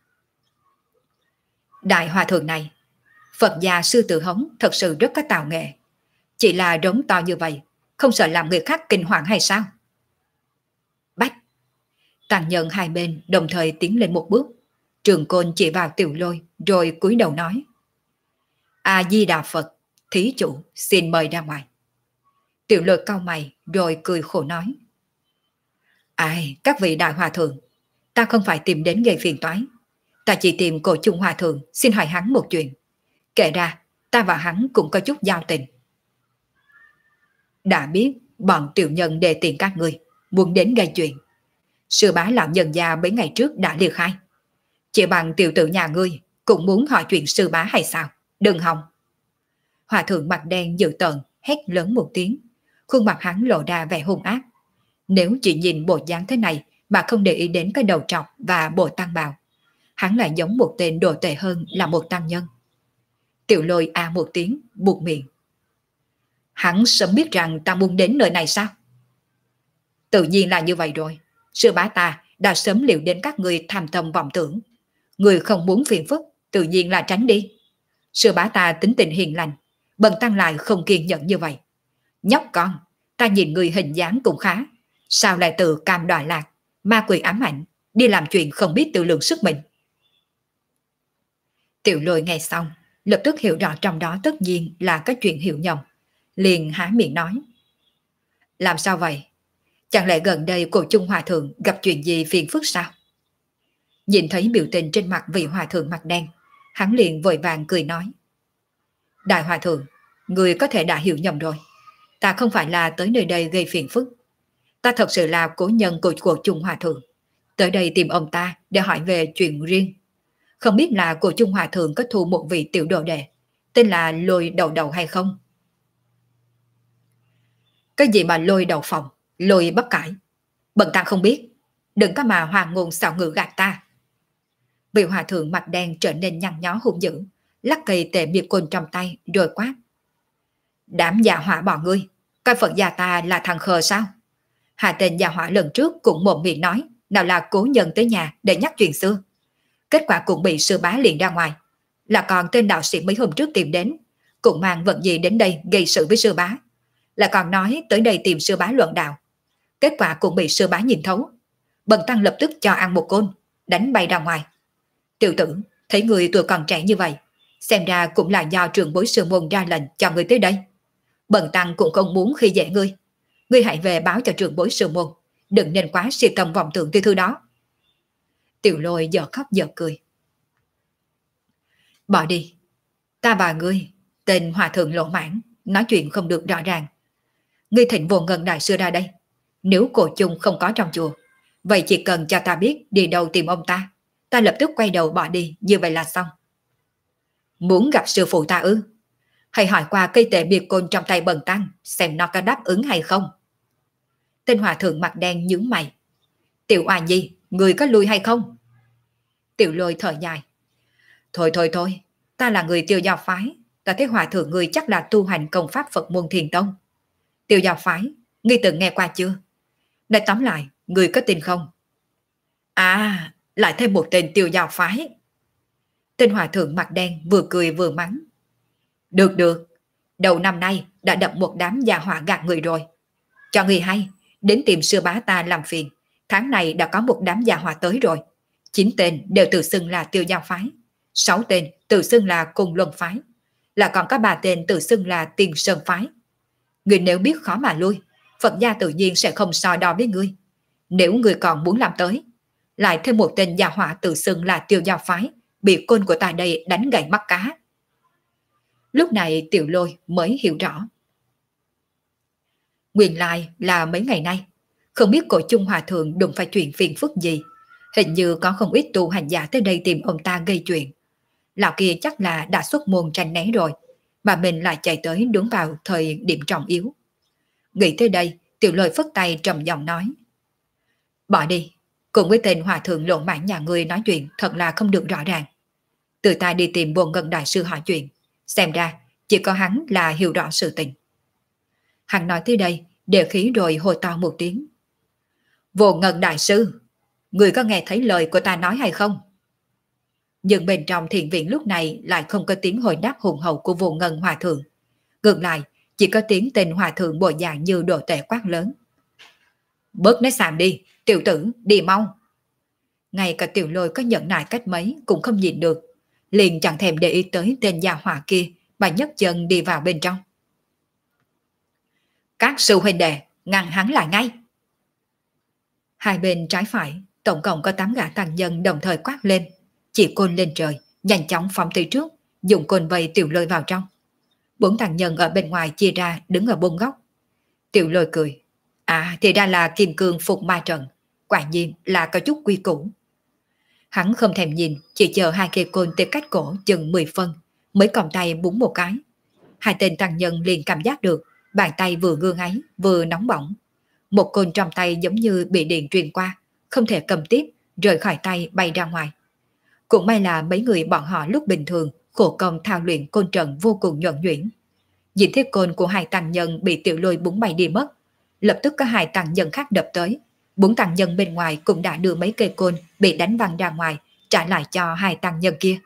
Đại hòa thượng này, Phật gia sư tử hống thật sự rất có tạo nghệ. Chỉ là rống to như vậy, không sợ làm người khác kinh hoàng hay sao? Bách. Tăng nhân hai bên đồng thời tiến lên một bước. Trường côn chỉ vào Tiểu Lôi rồi cúi đầu nói: A Di Đà Phật, thí chủ xin mời ra ngoài. Tiểu Lôi cau mày rồi cười khổ nói: ai, các vị đại hòa thượng, ta không phải tìm đến gây phiền toái. Ta chỉ tìm cổ chung hòa thượng xin hỏi hắn một chuyện. Kể ra, ta và hắn cũng có chút giao tình. Đã biết bọn tiểu nhân đề tiền các người muốn đến gây chuyện. Sư bá lão nhân gia mấy ngày trước đã liệt khai. Chỉ bằng tiểu tử nhà ngươi cũng muốn hỏi chuyện sư bá hay sao? Đừng hòng. Hòa thượng mặt đen dữ tợn hét lớn một tiếng. Khuôn mặt hắn lộ ra vẻ hung ác. Nếu chỉ nhìn bộ dáng thế này mà không để ý đến cái đầu trọc và bộ tăng bào, hắn lại giống một tên đồ tệ hơn là một tăng nhân. Tiểu Lôi a một tiếng, buột miệng. Hắn sớm biết rằng ta muốn đến nơi này sao? Tự nhiên là như vậy rồi. Sư bá ta đã sớm liệu đến các người tham thầm vọng tưởng. Người không muốn phiền phức, tự nhiên là tránh đi. Sư bá ta tính tình hiền lành, bần tăng lại không kiên nhẫn như vậy. Nhóc con, ta nhìn người hình dáng cũng khá. Sao lại tự cam đọa lạc, ma quỷ ám ảnh, đi làm chuyện không biết tự lượng sức mình? Tiểu Lôi nghe xong, lập tức hiểu rõ trong đó tất nhiên là cái chuyện hiểu nhầm. Liền há miệng nói: làm sao vậy? Chẳng lẽ gần đây cổ chung hòa thượng gặp chuyện gì phiền phức sao? Nhìn thấy biểu tình trên mặt vị hòa thượng mặt đen, hắn liền vội vàng cười nói: đại hòa thượng, người có thể đã hiểu nhầm rồi. Ta không phải là tới nơi đây gây phiền phức. Ta thật sự là cố nhân của cổ chung hòa thượng, tới đây tìm ông ta để hỏi về chuyện riêng. Không biết là cổ chung hòa thượng có thu một vị tiểu đồ đệ tên là Lôi Đầu Đầu hay không? Cái gì mà Lôi Đầu Phòng, Lôi bắp cải? Bần tăng không biết. Đừng có mà hoàng ngôn xạo ngữ gạt ta. Vị hòa thượng mặt đen trở nên nhăn nhó hung dữ, lắc cây tệ miệt côn trong tay rồi quát: đám già hỏa bọn ngươi, coi Phật gia ta là thằng khờ sao? Hạ tên già hỏa lần trước cũng mồm miệng nói nào là cố nhân tới nhà để nhắc chuyện xưa. Kết quả cũng bị sư bá liền ra ngoài. Là còn tên đạo sĩ mấy hôm trước tìm đến, cũng mang vận gì đến đây gây sự với sư bá. Là còn nói tới đây tìm sư bá luận đạo. Kết quả cũng bị sư bá nhìn thấu. Bần tăng lập tức cho ăn một côn, đánh bay ra ngoài. Tiểu tử, thấy người tuổi còn trẻ như vậy, xem ra cũng là do trưởng bối sư môn ra lệnh cho người tới đây. Bần tăng cũng không muốn khi dễ ngươi. Ngươi hãy về báo cho trưởng bối sư môn, đừng nên quá si tâm vọng tưởng tư thư đó. Tiểu Lôi giờ khóc giờ cười. Bỏ đi, ta và ngươi, tên hòa thượng lỗ mãn, nói chuyện không được rõ ràng. Ngươi thịnh Vô Ngân đại sư ra đây. Nếu cổ chung không có trong chùa, vậy chỉ cần cho ta biết đi đâu tìm ông ta lập tức quay đầu bỏ đi, như vậy là xong. Muốn gặp sư phụ ta ư? Hãy hỏi qua cây tệ biệt côn trong tay bần tăng, xem nó có đáp ứng hay không. Tên hòa thượng mặt đen nhướng mày. Tiểu Oà Nhi, người có lui hay không? Tiểu Lôi thở dài. Thôi, ta là người Tiêu Giao phái, ta thấy hòa thượng người chắc là tu hành công pháp Phật môn Thiền Tông. Tiêu Giao phái, ngươi từng nghe qua chưa? Nói tóm lại, người có tin không? À, lại thêm một tên Tiêu Giao phái. Tên hòa thượng mặt đen vừa cười vừa mắng. Được, đầu năm nay đã đập một đám gia họa gạt người rồi. Cho người hay, đến tìm sư bá ta làm phiền, tháng này đã có một đám gia họa tới rồi. 9 tên đều tự xưng là Tiêu Giao phái, 6 tên tự xưng là Cùng Luân phái, là còn có 3 tên tự xưng là Tiền Sơn phái. Người nếu biết khó mà lui, Phật gia tự nhiên sẽ không so đo với ngươi. Nếu người còn muốn làm tới, lại thêm một tên gia họa tự xưng là Tiêu Giao phái, bị côn của ta đây đánh gãy mắt cá. Lúc này Tiểu Lôi mới hiểu rõ. Nguyên lai là mấy ngày nay, không biết cổ chung hòa thượng đụng phải chuyện phiền phức gì. Hình như có không ít tu hành giả tới đây tìm ông ta gây chuyện. Lão kia chắc là đã xuất môn tranh né rồi, mà mình lại chạy tới đúng vào thời điểm trọng yếu. Nghĩ tới đây, Tiểu Lôi phất tay trầm giọng nói. Bỏ đi, cùng với tên hòa thượng lộ mãn nhà ngươi nói chuyện thật là không được rõ ràng. Từ ta đi tìm Vô Ngân đại sư hỏi chuyện, xem ra chỉ có hắn là hiểu rõ sự tình. Hắn nói tới đây, để khí rồi hô to một tiếng. Vô Ngân đại sư, người có nghe thấy lời của ta nói hay không? Nhưng bên trong thiền viện lúc này lại không có tiếng hồi đáp hùng hậu của Vô Ngân hòa thượng. Ngược lại, chỉ có tiếng tên hòa thượng bộ dạng như đồ tệ quát lớn. Bớt nói xàm đi, tiểu tử, đi mau. Ngay cả Tiểu Lôi có nhận nại cách mấy cũng không nhìn được, liền chẳng thèm để ý tới tên gia hỏa kia, mà nhấc chân đi vào bên trong. Các sư huynh đệ, ngăn hắn lại ngay. Hai bên trái phải, tổng cộng có 8 gã tăng nhân đồng thời quát lên, chỉ côn lên trời, nhanh chóng phóng tới trước, dùng côn vây Tiểu Lôi vào trong. 4 tăng nhân ở bên ngoài chia ra đứng ở bốn góc. Tiểu Lôi cười. À, thì ra là kim cương phục ma trận, quả nhiên là có chút quy củ. Hắn không thèm nhìn, chỉ chờ hai cây côn tới cách cổ chừng 10 phân, mới còng tay búng một cái. Hai tên tăng nhân liền cảm giác được, bàn tay vừa ngưa ngáy, vừa nóng bỏng. Một côn trong tay giống như bị điện truyền qua, không thể cầm tiếp, rời khỏi tay bay ra ngoài. Cũng may là mấy người bọn họ lúc bình thường khổ công thao luyện côn trận vô cùng nhuần nhuyễn. Nhìn thấy côn của hai tăng nhân bị Tiểu Lôi búng bay đi mất, lập tức có hai tăng nhân khác đập tới. 4 tăng nhân bên ngoài cũng đã đưa mấy cây côn bị đánh văng ra ngoài, trả lại cho hai tăng nhân kia.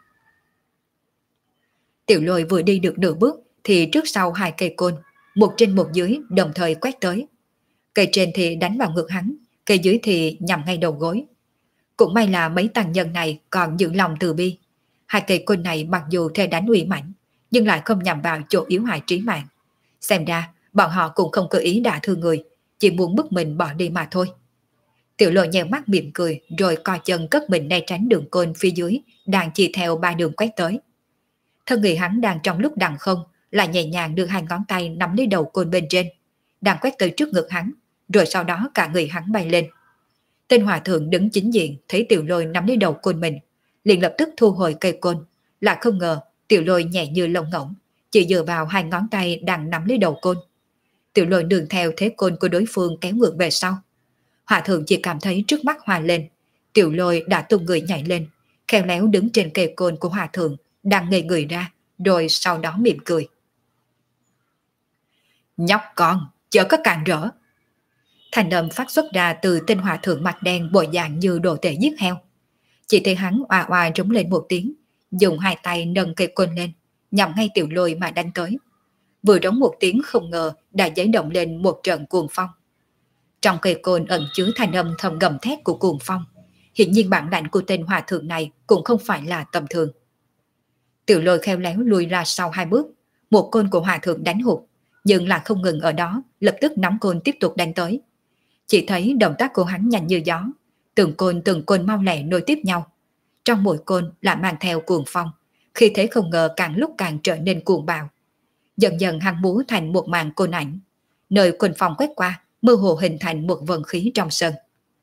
Tiểu Lôi vừa đi được nửa bước thì trước sau hai cây côn, một trên một dưới đồng thời quét tới. Cây trên thì đánh vào ngực hắn, cây dưới thì nhằm ngay đầu gối. Cũng may là mấy tăng nhân này còn giữ lòng từ bi. Hai cây côn này mặc dù theo đánh uy mãnh, nhưng lại không nhằm vào chỗ yếu hại trí mạng. Xem ra bọn họ cũng không có ý đả thương người, chỉ muốn bức mình bỏ đi mà thôi. Tiểu Lôi nheo mắt mỉm cười rồi co chân cất mình né tránh đường côn phía dưới đang chỉ theo 3 đường quét tới. Thân người hắn đang trong lúc đằng không là nhẹ nhàng đưa hai ngón tay nắm lấy đầu côn bên trên, đang quét tới trước ngực hắn, rồi sau đó cả người hắn bay lên. Tên hòa thượng đứng chính diện thấy Tiểu Lôi nắm lấy đầu côn mình, liền lập tức thu hồi cây côn, lại không ngờ Tiểu Lôi nhẹ như lông ngỗng, chỉ dựa vào hai ngón tay đang nắm lấy đầu côn. Tiểu Lôi nương theo thế côn của đối phương kéo ngược về sau. Hòa thượng chỉ cảm thấy trước mắt hoa lên, Tiểu Lôi đã tung người nhảy lên, khéo léo đứng trên cây côn của hòa thượng, đang ngây người ra, rồi sau đó mỉm cười. Nhóc con, chớ có cản rỡ. Thành âm phát xuất ra từ tên hòa thượng mặt đen bộ dạng như đồ tể giết heo. Chỉ thấy hắn oà oà rống lên một tiếng, dùng hai tay nâng cây côn lên, nhằm ngay Tiểu Lôi mà đánh tới. Vừa rống một tiếng không ngờ đã giấy động lên một trận cuồng phong. Trong cây côn ẩn chứa thanh âm thầm gầm thét của cuồng phong. Hiện nhiên bản lãnh của tên hòa thượng này cũng không phải là tầm thường. Tiểu Lôi khéo léo lùi ra sau hai bước, một côn của hòa thượng đánh hụt, nhưng là không ngừng ở đó, lập tức nắm côn tiếp tục đánh tới. Chỉ thấy động tác của hắn nhanh như gió, từng côn mau lẹ nối tiếp nhau. Trong mỗi côn là mang theo cuồng phong, khi thế không ngờ càng lúc càng trở nên cuồng bạo. Dần dần hắn múa thành một màn côn ảnh, nơi cuồng phong quét qua, mơ hồ hình thành một vần khí trong sân.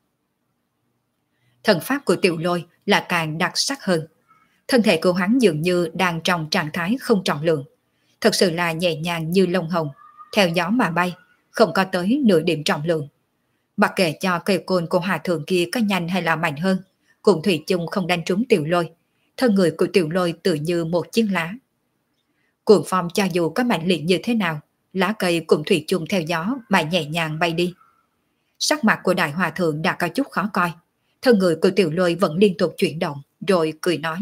Thần pháp của Tiểu Lôi là càng đặc sắc hơn. Thân thể của hắn dường như đang trong trạng thái không trọng lượng, thật sự là nhẹ nhàng như lông hồng, theo gió mà bay, không có tới nửa điểm trọng lượng. Mặc kệ cho cây côn của hòa thượng kia có nhanh hay là mạnh hơn, cũng thủy chung không đánh trúng Tiểu Lôi. Thân người của Tiểu Lôi tự như một chiếc lá. Cuồng phong cho dù có mạnh liệt như thế nào, lá cây cũng thủy chung theo gió mà nhẹ nhàng bay đi. Sắc mặt của đại hòa thượng đã có chút khó coi, thân người của Tiểu Lôi vẫn liên tục chuyển động, rồi cười nói: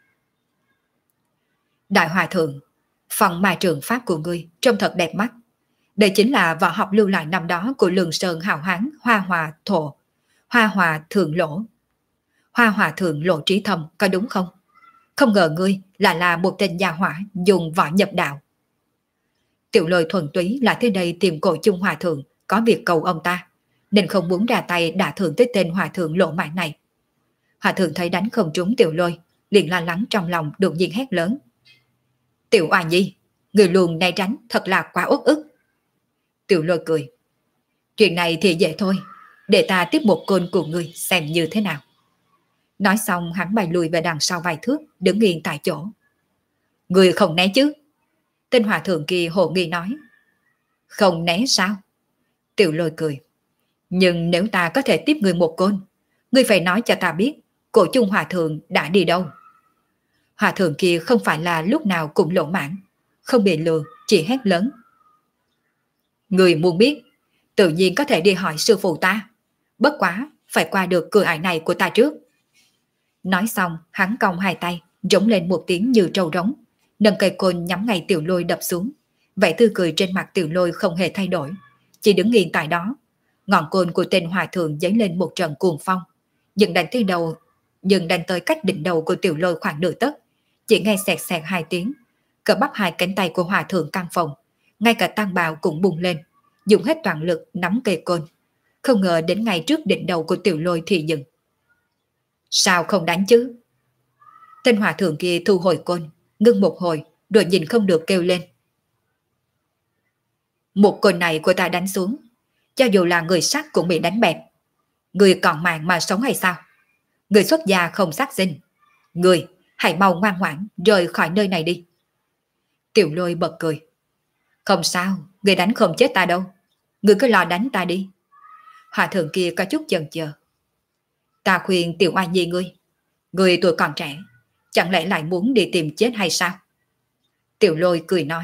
Đại hòa thượng, phần ma trường pháp của ngươi trông thật đẹp mắt. Đây chính là võ học lưu lại năm đó của Lương Sơn hào hán Hoa Hòa Thượng Lộ Trí Thâm, có đúng không? Không ngờ ngươi là một tên gia hỏa dùng võ nhập đạo. Tiểu Lôi thuần túy là thế đây tìm Cổ Chung Hòa Thượng có việc cầu ông ta, nên không muốn ra tay đả thương tới tên Hòa Thượng lộ mại này. Hòa Thượng thấy đánh không trúng Tiểu Lôi, liền lo lắng trong lòng, đột nhiên hét lớn: Tiểu Oà Nhi, người luồn né tránh thật là quá uất ức. Tiểu Lôi cười: Chuyện này thì dễ thôi, để ta tiếp một côn của ngươi xem như thế nào. Nói xong hắn bay lùi về đằng sau vài thước, đứng yên tại chỗ. Người không né chứ? Tên hòa thượng kia hồ nghi nói. Không né sao? Tiểu Lôi cười: Nhưng nếu ta có thể tiếp người một côn, ngươi phải nói cho ta biết Cổ Chung Hòa Thượng đã đi đâu. Hòa thượng kia không phải là lúc nào cũng lỗ mãn, không bị lừa, chỉ hét lớn: Người muốn biết, tự nhiên có thể đi hỏi sư phụ ta, bất quá phải qua được cửa ải này của ta trước. Nói xong hắn cong hai tay, rống lên một tiếng như trâu rống, nâng cây côn nhắm ngay Tiểu Lôi đập xuống. Vẻ tươi cười trên mặt Tiểu Lôi không hề thay đổi, chỉ đứng yên tại đó. Ngọn côn của tên hòa thượng dấy lên một trận cuồng phong, dừng đánh tới cách đỉnh đầu của Tiểu Lôi khoảng nửa tấc. Chỉ nghe xẹt xẹt hai tiếng, cơ bắp hai cánh tay của hòa thượng căng phồng, ngay cả tang bào cũng bùng lên, dùng hết toàn lực nắm cây côn. Không ngờ đến ngay trước đỉnh đầu của Tiểu Lôi thì dừng. Sao không đánh chứ? Tên hòa thượng kia thu hồi côn, ngưng một hồi, rồi nhìn không được kêu lên: Một côn này của ta đánh xuống, cho dù là người sắt cũng bị đánh bẹp. Người còn mạng mà sống hay sao? Người xuất gia không sát sinh. Người hãy mau ngoan ngoãn rời khỏi nơi này đi. Tiểu Lôi bật cười: Không sao, người đánh không chết ta đâu. Người cứ lo đánh ta đi. Hòa thượng kia có chút chần chờ. Ta khuyên Tiểu Oa Nhi ngươi tuổi còn trẻ, chẳng lẽ lại muốn đi tìm chết hay sao? Tiểu Lôi cười nói: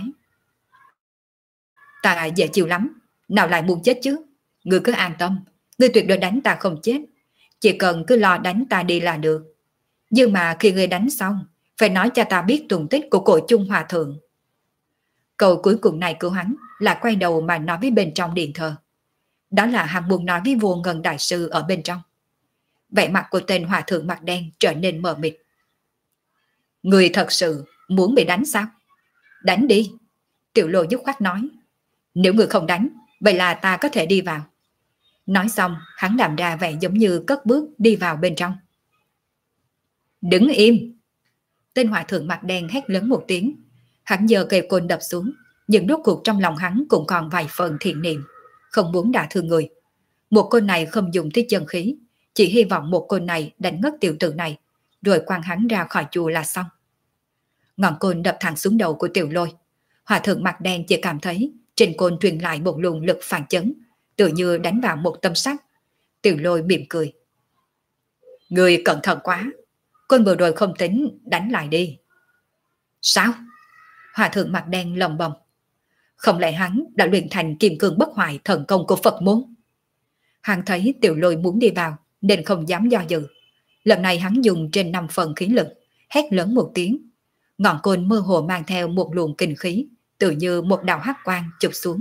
Ta dễ chịu lắm, nào lại muốn chết chứ. Ngươi cứ an tâm, ngươi tuyệt đối đánh ta không chết, chỉ cần cứ lo đánh ta đi là được. Nhưng mà khi ngươi đánh xong, phải nói cho ta biết tung tích của Cổ Chung Hòa Thượng. Câu cuối cùng này của hắn là quay đầu mà nói với bên trong điện thờ. Đó là hắn muốn nói với Vô Ngân Đại Sư ở bên trong. Vẻ mặt của tên hòa thượng mặt đen trở nên mờ mịt. Người thật sự muốn bị đánh sao? Đánh đi. Tiểu Lôi dứt khoát nói. Nếu người không đánh, vậy là ta có thể đi vào. Nói xong hắn làm ra vẻ giống như cất bước đi vào bên trong. Đứng im. Tên hòa thượng mặt đen hét lớn một tiếng. Hắn giơ cây côn đập xuống, nhưng rốt cuộc trong lòng hắn cũng còn vài phần thiện niệm, không muốn đả thương người. Một côn này không dùng tới chân khí, chỉ hy vọng một côn này đánh ngất tiểu tử này, rồi quăng hắn ra khỏi chùa là xong. Ngọn côn đập thẳng xuống đầu của Tiểu Lôi. Hòa thượng mặt đen chỉ cảm thấy trên côn truyền lại một luồng lực phản chấn, tự như đánh vào một tấm sắt. Tiểu Lôi mỉm cười. Người cẩn thận quá, côn vừa rồi không tính, đánh lại đi. Sao? Hòa thượng mặt đen lầm bầm. Không lẽ hắn đã luyện thành kim cương bất hoại thần công của Phật môn? Hắn thấy Tiểu Lôi muốn đi vào nên không dám do dự. Lần này hắn dùng trên 5 phần khí lực, hét lớn một tiếng. Ngọn côn mơ hồ mang theo một luồng kinh khí, tự như một đạo hắc quang chụp xuống.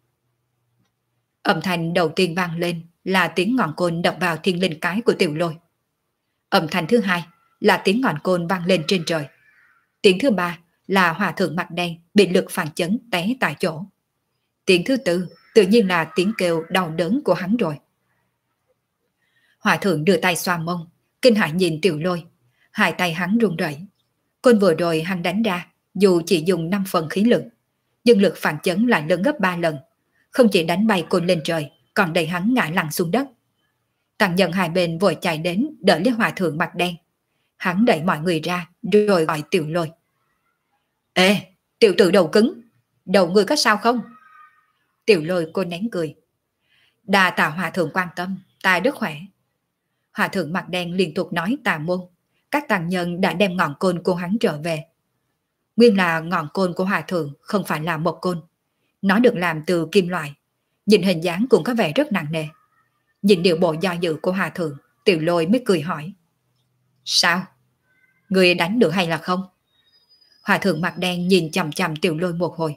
Âm thanh đầu tiên vang lên là tiếng ngọn côn đập vào thiên linh cái của Tiểu Lôi. Âm thanh thứ hai là tiếng ngọn côn vang lên trên trời. Tiếng thứ ba là hòa thượng mặt đen bị lực phản chấn té tại chỗ. Tiếng thứ tư tự nhiên là tiếng kêu đau đớn của hắn rồi. Hòa thượng đưa tay xoa mông, kinh hãi nhìn Tiểu Lôi. Hai tay hắn run rẩy. Côn vừa rồi hắn đánh ra, dù chỉ dùng 5 phần khí lực, nhưng lực phản chấn lại lớn gấp 3 lần. Không chỉ đánh bay côn lên trời, còn đẩy hắn ngã lăn xuống đất. Tăng nhân hai bên vội chạy đến đỡ lấy hòa thượng mặt đen. Hắn đẩy mọi người ra rồi gọi Tiểu Lôi. Ê, tiểu tử đầu cứng, đầu người có sao không? Tiểu Lôi cô nén cười. Đa tạ hòa thượng quan tâm, ta rất khỏe. Hòa thượng mặt đen liên tục nói tà môn. Các tăng nhân đã đem ngọn côn của hắn trở về. Nguyên là ngọn côn của hòa thượng không phải là một côn. Nó được làm từ kim loại. Nhìn hình dáng cũng có vẻ rất nặng nề. Nhìn điệu bộ do dự của hòa thượng, Tiểu Lôi mới cười hỏi. Sao? Người đánh được hay là không? Hòa thượng mặt đen nhìn chằm chằm Tiểu Lôi một hồi.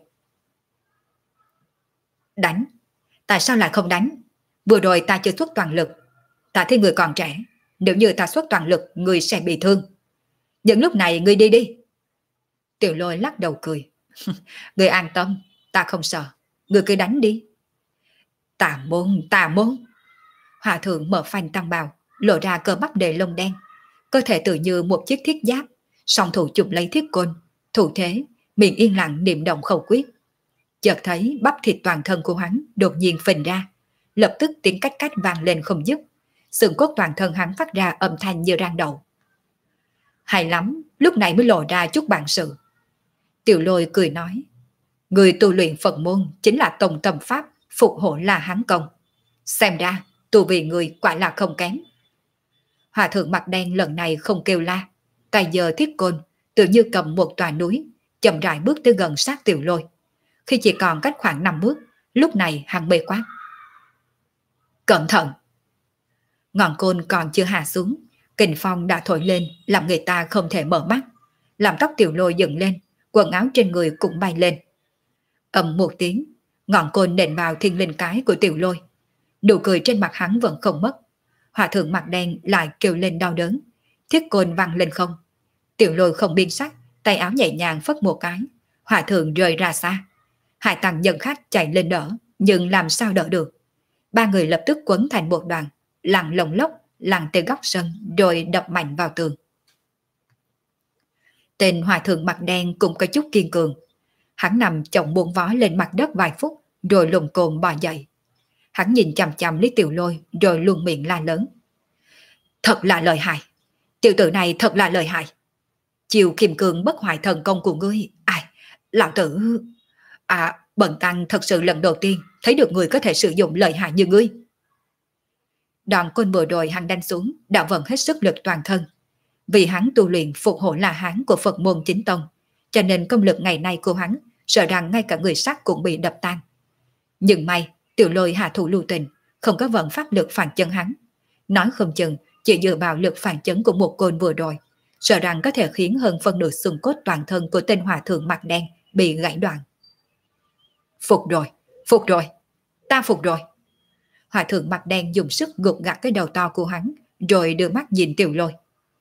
Đánh? Tại sao lại không đánh? Vừa rồi ta chưa xuất toàn lực. Ta thấy người còn trẻ. Nếu như ta xuất toàn lực, người sẽ bị thương. Những lúc này người đi đi. Tiểu Lôi lắc đầu cười. Người an tâm, ta không sợ. Người cứ đánh đi. Tà môn, tà môn. Hòa thượng mở phanh tăng bào, lộ ra cơ bắp đầy lông đen. Cơ thể tự như một chiếc thiết giáp. Song thủ chụp lấy thiết côn. Thủ thế, miệng yên lặng niệm động khẩu quyết. Chợt thấy bắp thịt toàn thân của hắn đột nhiên phình ra. Lập tức tiếng cách cách vang lên không dứt. Xương cốt toàn thân hắn phát ra âm thanh như rang đậu. Hay lắm, lúc này mới lộ ra chút bản sự. Tiểu Lôi cười nói. Người tu luyện Phật môn chính là tông tâm pháp phục hộ là hắn công. Xem ra, tu vì người quả là không kém. Hòa thượng mặt đen lần này không kêu la. Tay giơ thiết côn, tự như cầm một tòa núi, chậm rãi bước tới gần sát Tiểu Lôi. Khi chỉ còn cách khoảng 5 bước, lúc này hắn bê quát. Cẩn thận! Ngọn côn còn chưa hạ xuống, kình phong đã thổi lên làm người ta không thể mở mắt. Làm tóc Tiểu Lôi dựng lên, quần áo trên người cũng bay lên. Ầm một tiếng, ngọn côn nện vào thiên linh cái của Tiểu Lôi. Nụ cười trên mặt hắn vẫn không mất. Hòa thượng mặt đen lại kêu lên đau đớn. Thiết côn văng lên không. Tiểu Lôi không biên sắc, tay áo nhẹ nhàng phất một cái. Hòa thượng rơi ra xa. Hai tăng nhân khác chạy lên đỡ, nhưng làm sao đỡ được. Ba người lập tức quấn thành một đoàn, lăn lồng lốc, lăn tới góc sân, rồi đập mạnh vào tường. Tên hòa thượng mặt đen cũng có chút kiên cường. Hắn nằm chồng buông vó lên mặt đất vài phút, rồi lùng cồn bò dậy. Hắn nhìn chằm chằm Lý Tiểu Lôi, rồi luôn miệng la lớn. Thật là lợi hại. Tiểu tử này thật là lợi hại. Chiều kim cương bất hoại thần công của ngươi. Ai, lão tử... bần tăng thật sự lần đầu tiên thấy được người có thể sử dụng lợi hại như ngươi. Đoạn côn vừa rồi hắn đánh xuống đã vận hết sức lực toàn thân. Vì hắn tu luyện phục hộ là hán của Phật môn chính tông, cho nên công lực ngày nay của hắn sợ rằng ngay cả người sắc cũng bị đập tan. Nhưng may Tiểu Lôi hạ thủ lưu tình, không có vận pháp lực phản chấn hắn. Nói không chừng chỉ dựa vào lực phản chấn của một côn vừa rồi, sợ rằng có thể khiến hơn phân nửa xương cốt toàn thân của tên hòa thượng mặt đen bị gãy đoạn. Phục rồi, ta phục rồi. Hòa thượng mặt đen dùng sức gục gặt cái đầu to của hắn, rồi đưa mắt nhìn Tiểu Lôi.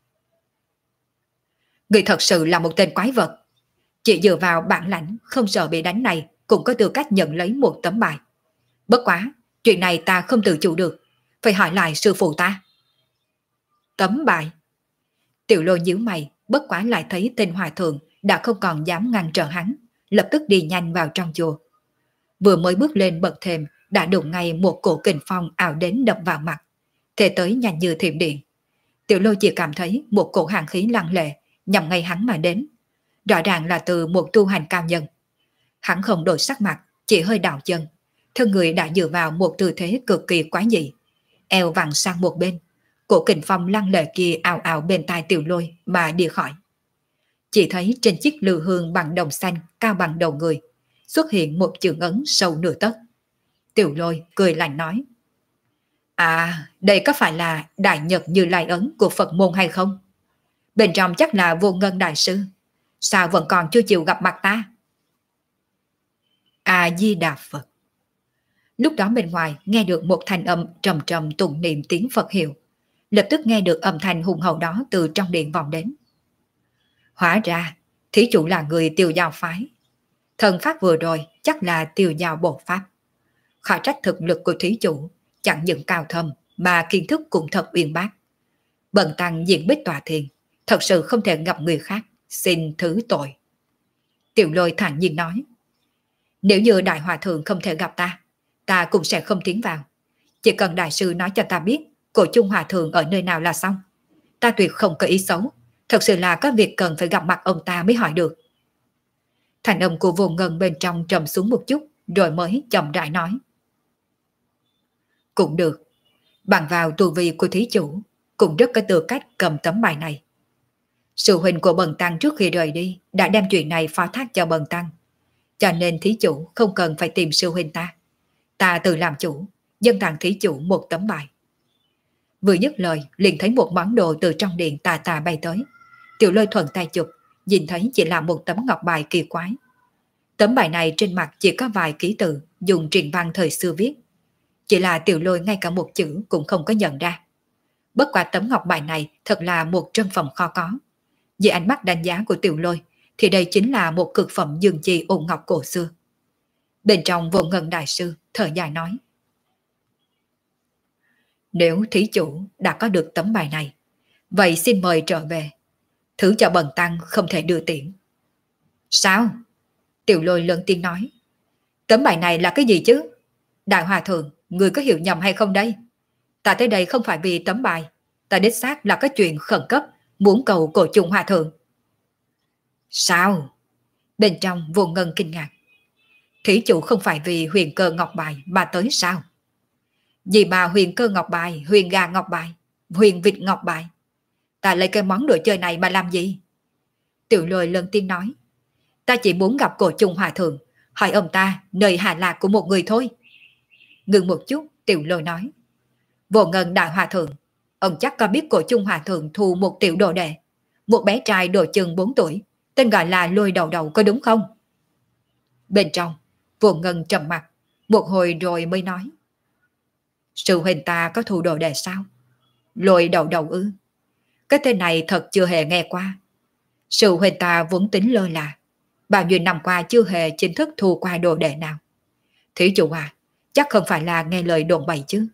Người thật sự là một tên quái vật. Chỉ dựa vào bản lãnh không sợ bị đánh này cũng có tư cách nhận lấy một tấm bài. Bất quá, chuyện này ta không tự chủ được, phải hỏi lại sư phụ ta. Tấm bài? Tiểu Lôi nhíu mày, bất quá lại thấy tên hòa thượng đã không còn dám ngăn trở hắn, lập tức đi nhanh vào trong chùa. Vừa mới bước lên bậc thềm đã đụng ngay một cổ kình phong ảo đến đập vào mặt, thế tới nhanh như thiểm điện. Tiểu Lôi chỉ cảm thấy một cổ hàn khí lăng lệ nhằm ngay hắn mà đến, rõ ràng là từ một tu hành cao nhân. Hắn không đổi sắc mặt, chỉ hơi đảo chân, thân người đã dựa vào một tư thế cực kỳ quái dị, eo vặn sang một bên, cổ kình phong lăng lệ kia ào ào bên tai Tiểu Lôi mà đi khỏi. Chỉ thấy trên chiếc lư hương bằng đồng xanh cao bằng đầu người xuất hiện một chữ ấn sâu nửa tấc. Tiểu Lôi cười lạnh nói. À, đây có phải là Đại Nhật Như Lai Ấn của Phật môn hay không? Bên trong chắc là Vô Ngân Đại Sư. Sao vẫn còn chưa chịu gặp mặt ta? A-di-đà Phật. Lúc đó bên ngoài nghe được một thanh âm trầm trầm tụng niệm tiếng Phật hiệu. Lập tức nghe được âm thanh hùng hậu đó từ trong điện vọng đến. Hóa ra, thí chủ là người Tiêu Giao phái. Thần pháp vừa rồi chắc là Tiêu Giao bộ pháp. Khỏi trách thực lực của thí chủ chẳng những cao thâm mà kiến thức cũng thật uyên bác. Bần tăng diện bích tòa thiền, thật sự không thể gặp người khác, xin thứ tội. Tiểu Lôi thản nhiên nói, nếu như Đại Hòa Thượng không thể gặp ta, ta cũng sẽ không tiến vào. Chỉ cần Đại sư nói cho ta biết Cổ Chung Hòa Thượng ở nơi nào là xong. Ta tuyệt không có ý xấu, thật sự là có việc cần phải gặp mặt ông ta mới hỏi được. Thành âm của Vô Ngân bên trong trầm xuống một chút, rồi mới chậm rãi nói. Cũng được, bằng vào tu vi của thí chủ, cũng rất có tư cách cầm tấm bài này. Sư huynh của bần tăng trước khi rời đi đã đem chuyện này phó thác cho bần tăng, cho nên thí chủ không cần phải tìm sư huynh ta. Ta tự làm chủ, dâng tặng thí chủ một tấm bài. Vừa dứt lời, liền thấy một món đồ từ trong điện tà tà bay tới. Tiểu Lôi thuận tay chụp, nhìn thấy chỉ là một tấm ngọc bài kỳ quái. Tấm bài này trên mặt chỉ có vài ký tự dùng truyện văn thời xưa viết. Chỉ là Tiểu Lôi ngay cả một chữ cũng không có nhận ra. Bất quả tấm ngọc bài này thật là một trân phẩm khó có. Vì ánh mắt đánh giá của Tiểu Lôi thì đây chính là một cực phẩm dương chi ôn ngọc cổ xưa. Bên trong Vô Ngân Đại Sư thở dài nói, nếu thí chủ đã có được tấm bài này, vậy xin mời trở về. Thứ cho bần tăng không thể đưa tiễn. Sao? Tiểu Lôi lớn tiếng nói, tấm bài này là cái gì chứ? Đại Hòa Thượng, người có hiểu nhầm hay không đây? Ta tới đây không phải vì tấm bài, ta đích xác là có chuyện khẩn cấp, muốn cầu Cổ Chung Hòa Thượng. Sao? Bên trong Vô Ngân kinh ngạc. Thí chủ không phải vì huyền cơ ngọc bài mà tới sao? Gì mà huyền cơ ngọc bài, huyền gà ngọc bài, huyền vịt ngọc bài? Ta lấy cái món đồ chơi này mà làm gì? Tiểu Lôi lớn tiếng nói, ta chỉ muốn gặp Cổ Chung Hòa Thượng, hỏi ông ta nơi hạ lạc của một người thôi. Ngừng một chút, Tiểu Lôi nói, Vô Ngân Đại Hòa Thượng, ông chắc có biết Cổ Chung Hòa Thượng thu một tiểu đồ đệ, một bé trai độ chừng 4 tuổi, tên gọi là Lôi Đầu Đầu, có đúng không? Bên trong, Vô Ngân trầm mặt, một hồi rồi mới nói, sư huynh ta có thu đồ đệ sao? Lôi Đầu Đầu ư? Cái tên này thật chưa hề nghe qua. Sư huynh ta vốn tính lơ là, bao nhiêu năm qua chưa hề chính thức thu qua đồ đệ nào. Thí chủ à, chắc không phải là nghe lời đồn bậy chứ?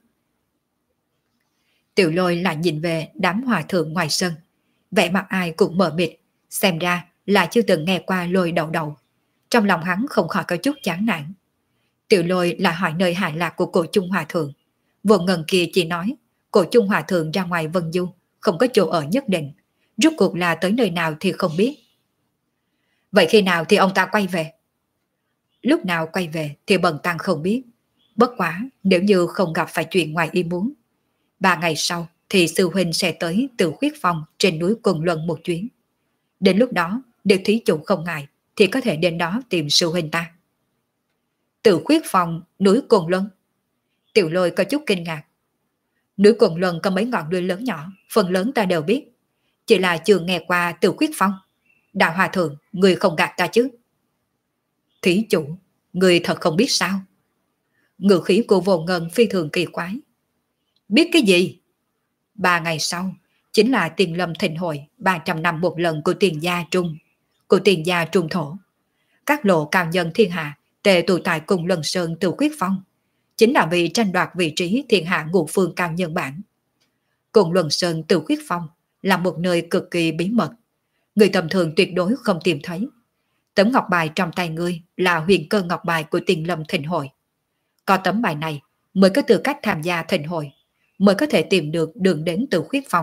Tiểu Lôi lại nhìn về đám hòa thượng ngoài sân, vẻ mặt ai cũng mờ mịt, xem ra là chưa từng nghe qua Lôi Đầu Đầu. Trong lòng hắn không khỏi có chút chán nản. Tiểu Lôi lại hỏi nơi hạ lạc của Cổ Chung Hòa Thượng. Vô Ngân kia chỉ nói Cổ Chung Hòa Thượng ra ngoài Vân Du, không có chỗ ở nhất định, rốt cuộc là tới nơi nào thì không biết. Vậy khi nào thì ông ta quay về? Lúc nào quay về thì bần tăng không biết. Bất quá nếu như không gặp phải chuyện ngoài ý muốn, 3 ngày sau thì sư huynh sẽ tới Từ Khuyết Phong trên núi Cồn Luân một chuyến. Đến lúc đó, nếu thí chủ không ngại thì có thể đến đó tìm sư huynh ta. Từ Khuyết Phong, núi Cồn Luân. Tiểu Lôi có chút kinh ngạc. Núi Cồn Luân có mấy ngọn núi lớn nhỏ, phần lớn ta đều biết, chỉ là chưa nghe qua Từ Khuyết Phong. Đại Hòa Thượng, người không gạt ta chứ? Thí chủ, người thật không biết sao? Ngữ khí của Vô Ngân phi thường kỳ quái. Biết cái gì? 3 ngày sau, chính là Tiền Lâm Thịnh Hội 300 năm một lần của Tiền gia Trung Thổ. Các lộ cao nhân thiên hạ tề tụ tại cùng Lần Sơn Từ Khuyết Phong, chính là vì tranh đoạt vị trí thiên hạ ngũ phương cao nhân bản. Cùng Lần Sơn Từ Khuyết Phong là một nơi cực kỳ bí mật, người tầm thường tuyệt đối không tìm thấy. Tấm ngọc bài trong tay ngươi là huyền cơ ngọc bài của Tiền Lâm Thịnh Hội. Có tấm bài này mới có tư cách tham gia thịnh hội, mới có thể tìm được đường đến Từ Khuyết Phong.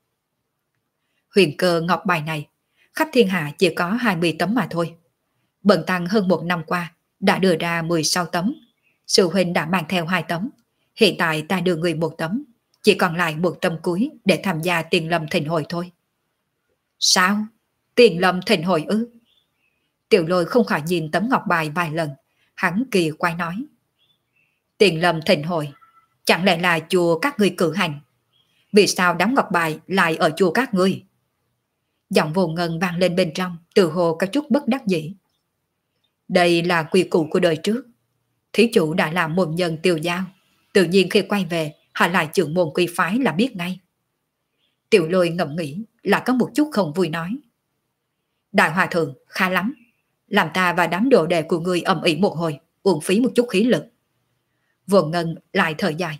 Huyền cơ ngọc bài này, khắp thiên hạ chỉ có 20 tấm mà thôi. Bần tăng hơn 1 năm qua đã đưa ra 16 tấm. Sư huynh đã mang theo 2 tấm. Hiện tại ta đưa người 1 tấm, chỉ còn lại 1 tấm cuối để tham gia Tiền Lâm Thịnh Hội thôi. Sao? Tiền Lâm Thịnh Hội ư? Tiểu Lôi không khỏi nhìn tấm ngọc bài vài lần, hắn kỳ quái nói. Tiền Lâm Thịnh Hội Chẳng lẽ là chùa các ngươi cử hành? Vì sao đám ngọc bài lại ở chùa các ngươi? Giọng Vô Ngân vang lên bên trong, từ hồ có chút bất đắc dĩ. Đây là quy củ của đời trước. Thí chủ đã làm môn nhân Tiêu Giao, tự nhiên khi quay về hạ lại trưởng môn quy phái là biết ngay. Tiểu Lôi ngẫm nghĩ, là có một chút không vui nói. Đại hòa thượng, khá lắm. Làm ta và đám đồ đệ của ngươi ầm ĩ một hồi, uổng phí một chút khí lực. Vô Ngân lại thở dài.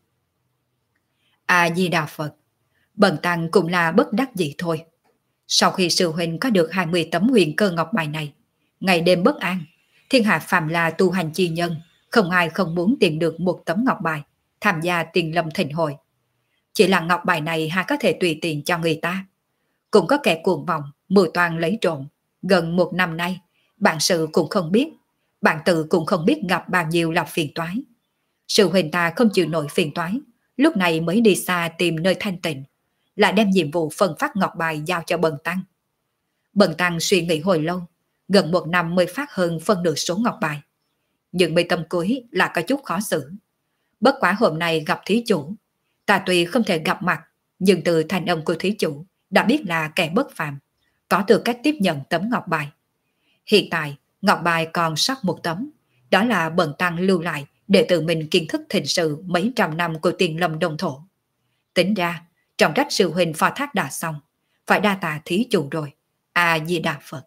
A-di-đà Phật, bần tăng cũng là bất đắc dĩ thôi. Sau khi sư huynh có được 20 tấm huyền cơ ngọc bài này, ngày đêm bất an, thiên hạ phàm là tu hành chi nhân, không ai không muốn tìm được một tấm ngọc bài, tham gia tiền lâm thịnh hội. Chỉ là ngọc bài này hà có thể tùy tiện cho người ta. Cũng có kẻ cuồng vọng, mưu toan lấy trộm. Gần một năm nay, bạn sự cũng không biết, bạn tự cũng không biết gặp bao nhiêu là phiền toái. Sư huynh ta không chịu nổi phiền toái, lúc này mới đi xa tìm nơi thanh tịnh, lại đem nhiệm vụ phân phát ngọc bài giao cho bần tăng. Bần tăng suy nghĩ hồi lâu, gần một năm mới phát hơn phân nửa số ngọc bài. Nhưng bên tâm cuối là có chút khó xử. Bất quá hôm nay gặp thí chủ, ta tuy không thể gặp mặt, nhưng từ thành âm của thí chủ đã biết là kẻ bất phàm, có tư cách tiếp nhận tấm ngọc bài. Hiện tại, ngọc bài còn sót một tấm, đó là bần tăng lưu lại để tự mình kiến thức thịnh sự mấy trăm năm của tiền lâm đông thổ. Tính ra, trọng trách sư huynh phó thác đã xong, phải đa tạ thí chủ rồi. A-di-đà Phật.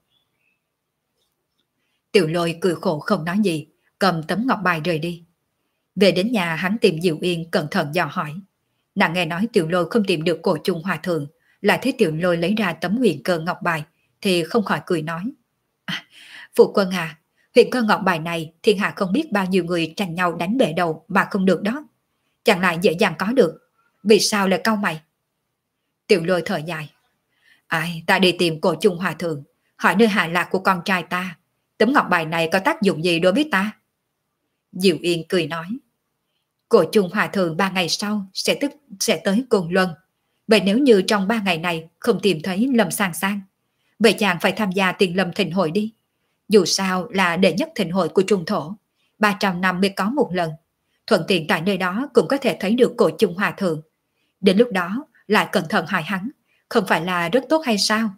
Tiểu Lôi cười khổ không nói gì, cầm tấm ngọc bài rời đi. Về đến nhà hắn tìm Diệu Yên cẩn thận dò hỏi. Nàng nghe nói Tiểu Lôi không tìm được Cổ Chung Hòa Thượng, lại thấy Tiểu Lôi lấy ra tấm huyền cơ ngọc bài, thì không khỏi cười nói. Phụ quân à, huyền cơ ngọc bài này thiên hạ không biết bao nhiêu người tranh nhau đánh bể đầu mà không được đó. Chẳng lại dễ dàng có được, vì sao lại cau mày? Tiểu Lôi thở dài. Ai, ta đi tìm Cổ Chung Hòa Thượng, hỏi nơi hạ lạc của con trai ta, tấm ngọc bài này có tác dụng gì đối với ta? Diệu Yên cười nói. Cổ Chung Hòa Thượng 3 ngày sau sẽ tới Côn Luân. Vậy nếu như trong 3 ngày này không tìm thấy Lâm Sang Sang, vậy chàng phải tham gia tiền lâm thịnh hội đi. Dù sao là đệ nhất thịnh hội của Trung Thổ, 300 năm mới có một lần. Thuận tiện tại nơi đó cũng có thể thấy được Cổ Chung Hòa Thượng. Đến lúc đó lại cẩn thận hỏi hắn, không phải là rất tốt hay sao?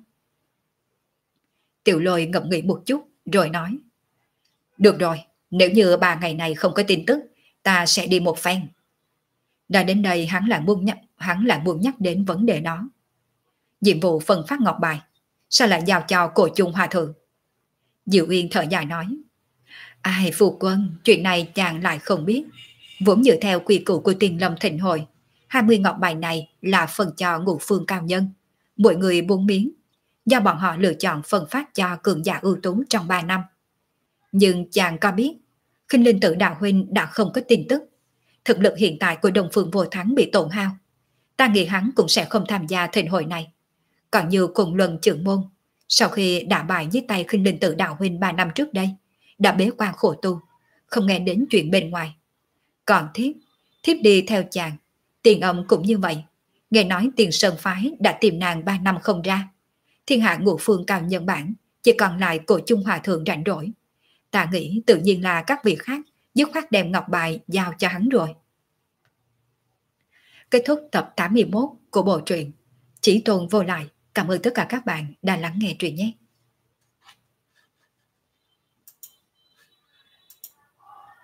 Tiểu Lôi ngẫm nghĩ một chút rồi nói. Được rồi, nếu như 3 ngày này không có tin tức, ta sẽ đi một phen. Đã đến đây hắn lại muốn nhắc đến vấn đề đó. Nhiệm vụ phân phát ngọc bài, sao lại giao cho Cổ Chung Hòa Thượng? Diệu Yên thở dài nói. Ai phu quân, chuyện này chàng lại không biết. Vốn dựa theo quy củ của tiền lâm thịnh hội, 20 ngọc bài này là phần cho ngũ phương cao nhân, mỗi người 4 miếng, do bọn họ lựa chọn phân phát cho cường giả ưu tú trong 3 năm. Nhưng chàng có biết, Khinh Linh Tử đạo huynh đã không có tin tức, thực lực hiện tại của Đông Phương Vô Thắng bị tổn hao, ta nghĩ hắn cũng sẽ không tham gia thịnh hội này. Còn như cùng luân trưởng môn, sau khi đã bại dưới tay Khinh Linh Tử đạo huynh 3 năm trước đây, đã bế quan khổ tu, không nghe đến chuyện bên ngoài. Còn thiếp đi theo chàng, Tiền Âm cũng như vậy, nghe nói Tiền Sơn phái đã tìm nàng 3 năm không ra. Thiên hạ ngũ phương cao nhân bản, chỉ còn lại Cổ Chung Hòa Thượng rảnh rỗi. Ta nghĩ tự nhiên là các vị khác dứt khoát đem ngọc bài giao cho hắn rồi. Kết thúc tập 81 của bộ truyện Chí Tôn Vô Lại. Cảm ơn tất cả các bạn đã lắng nghe truyện nhé.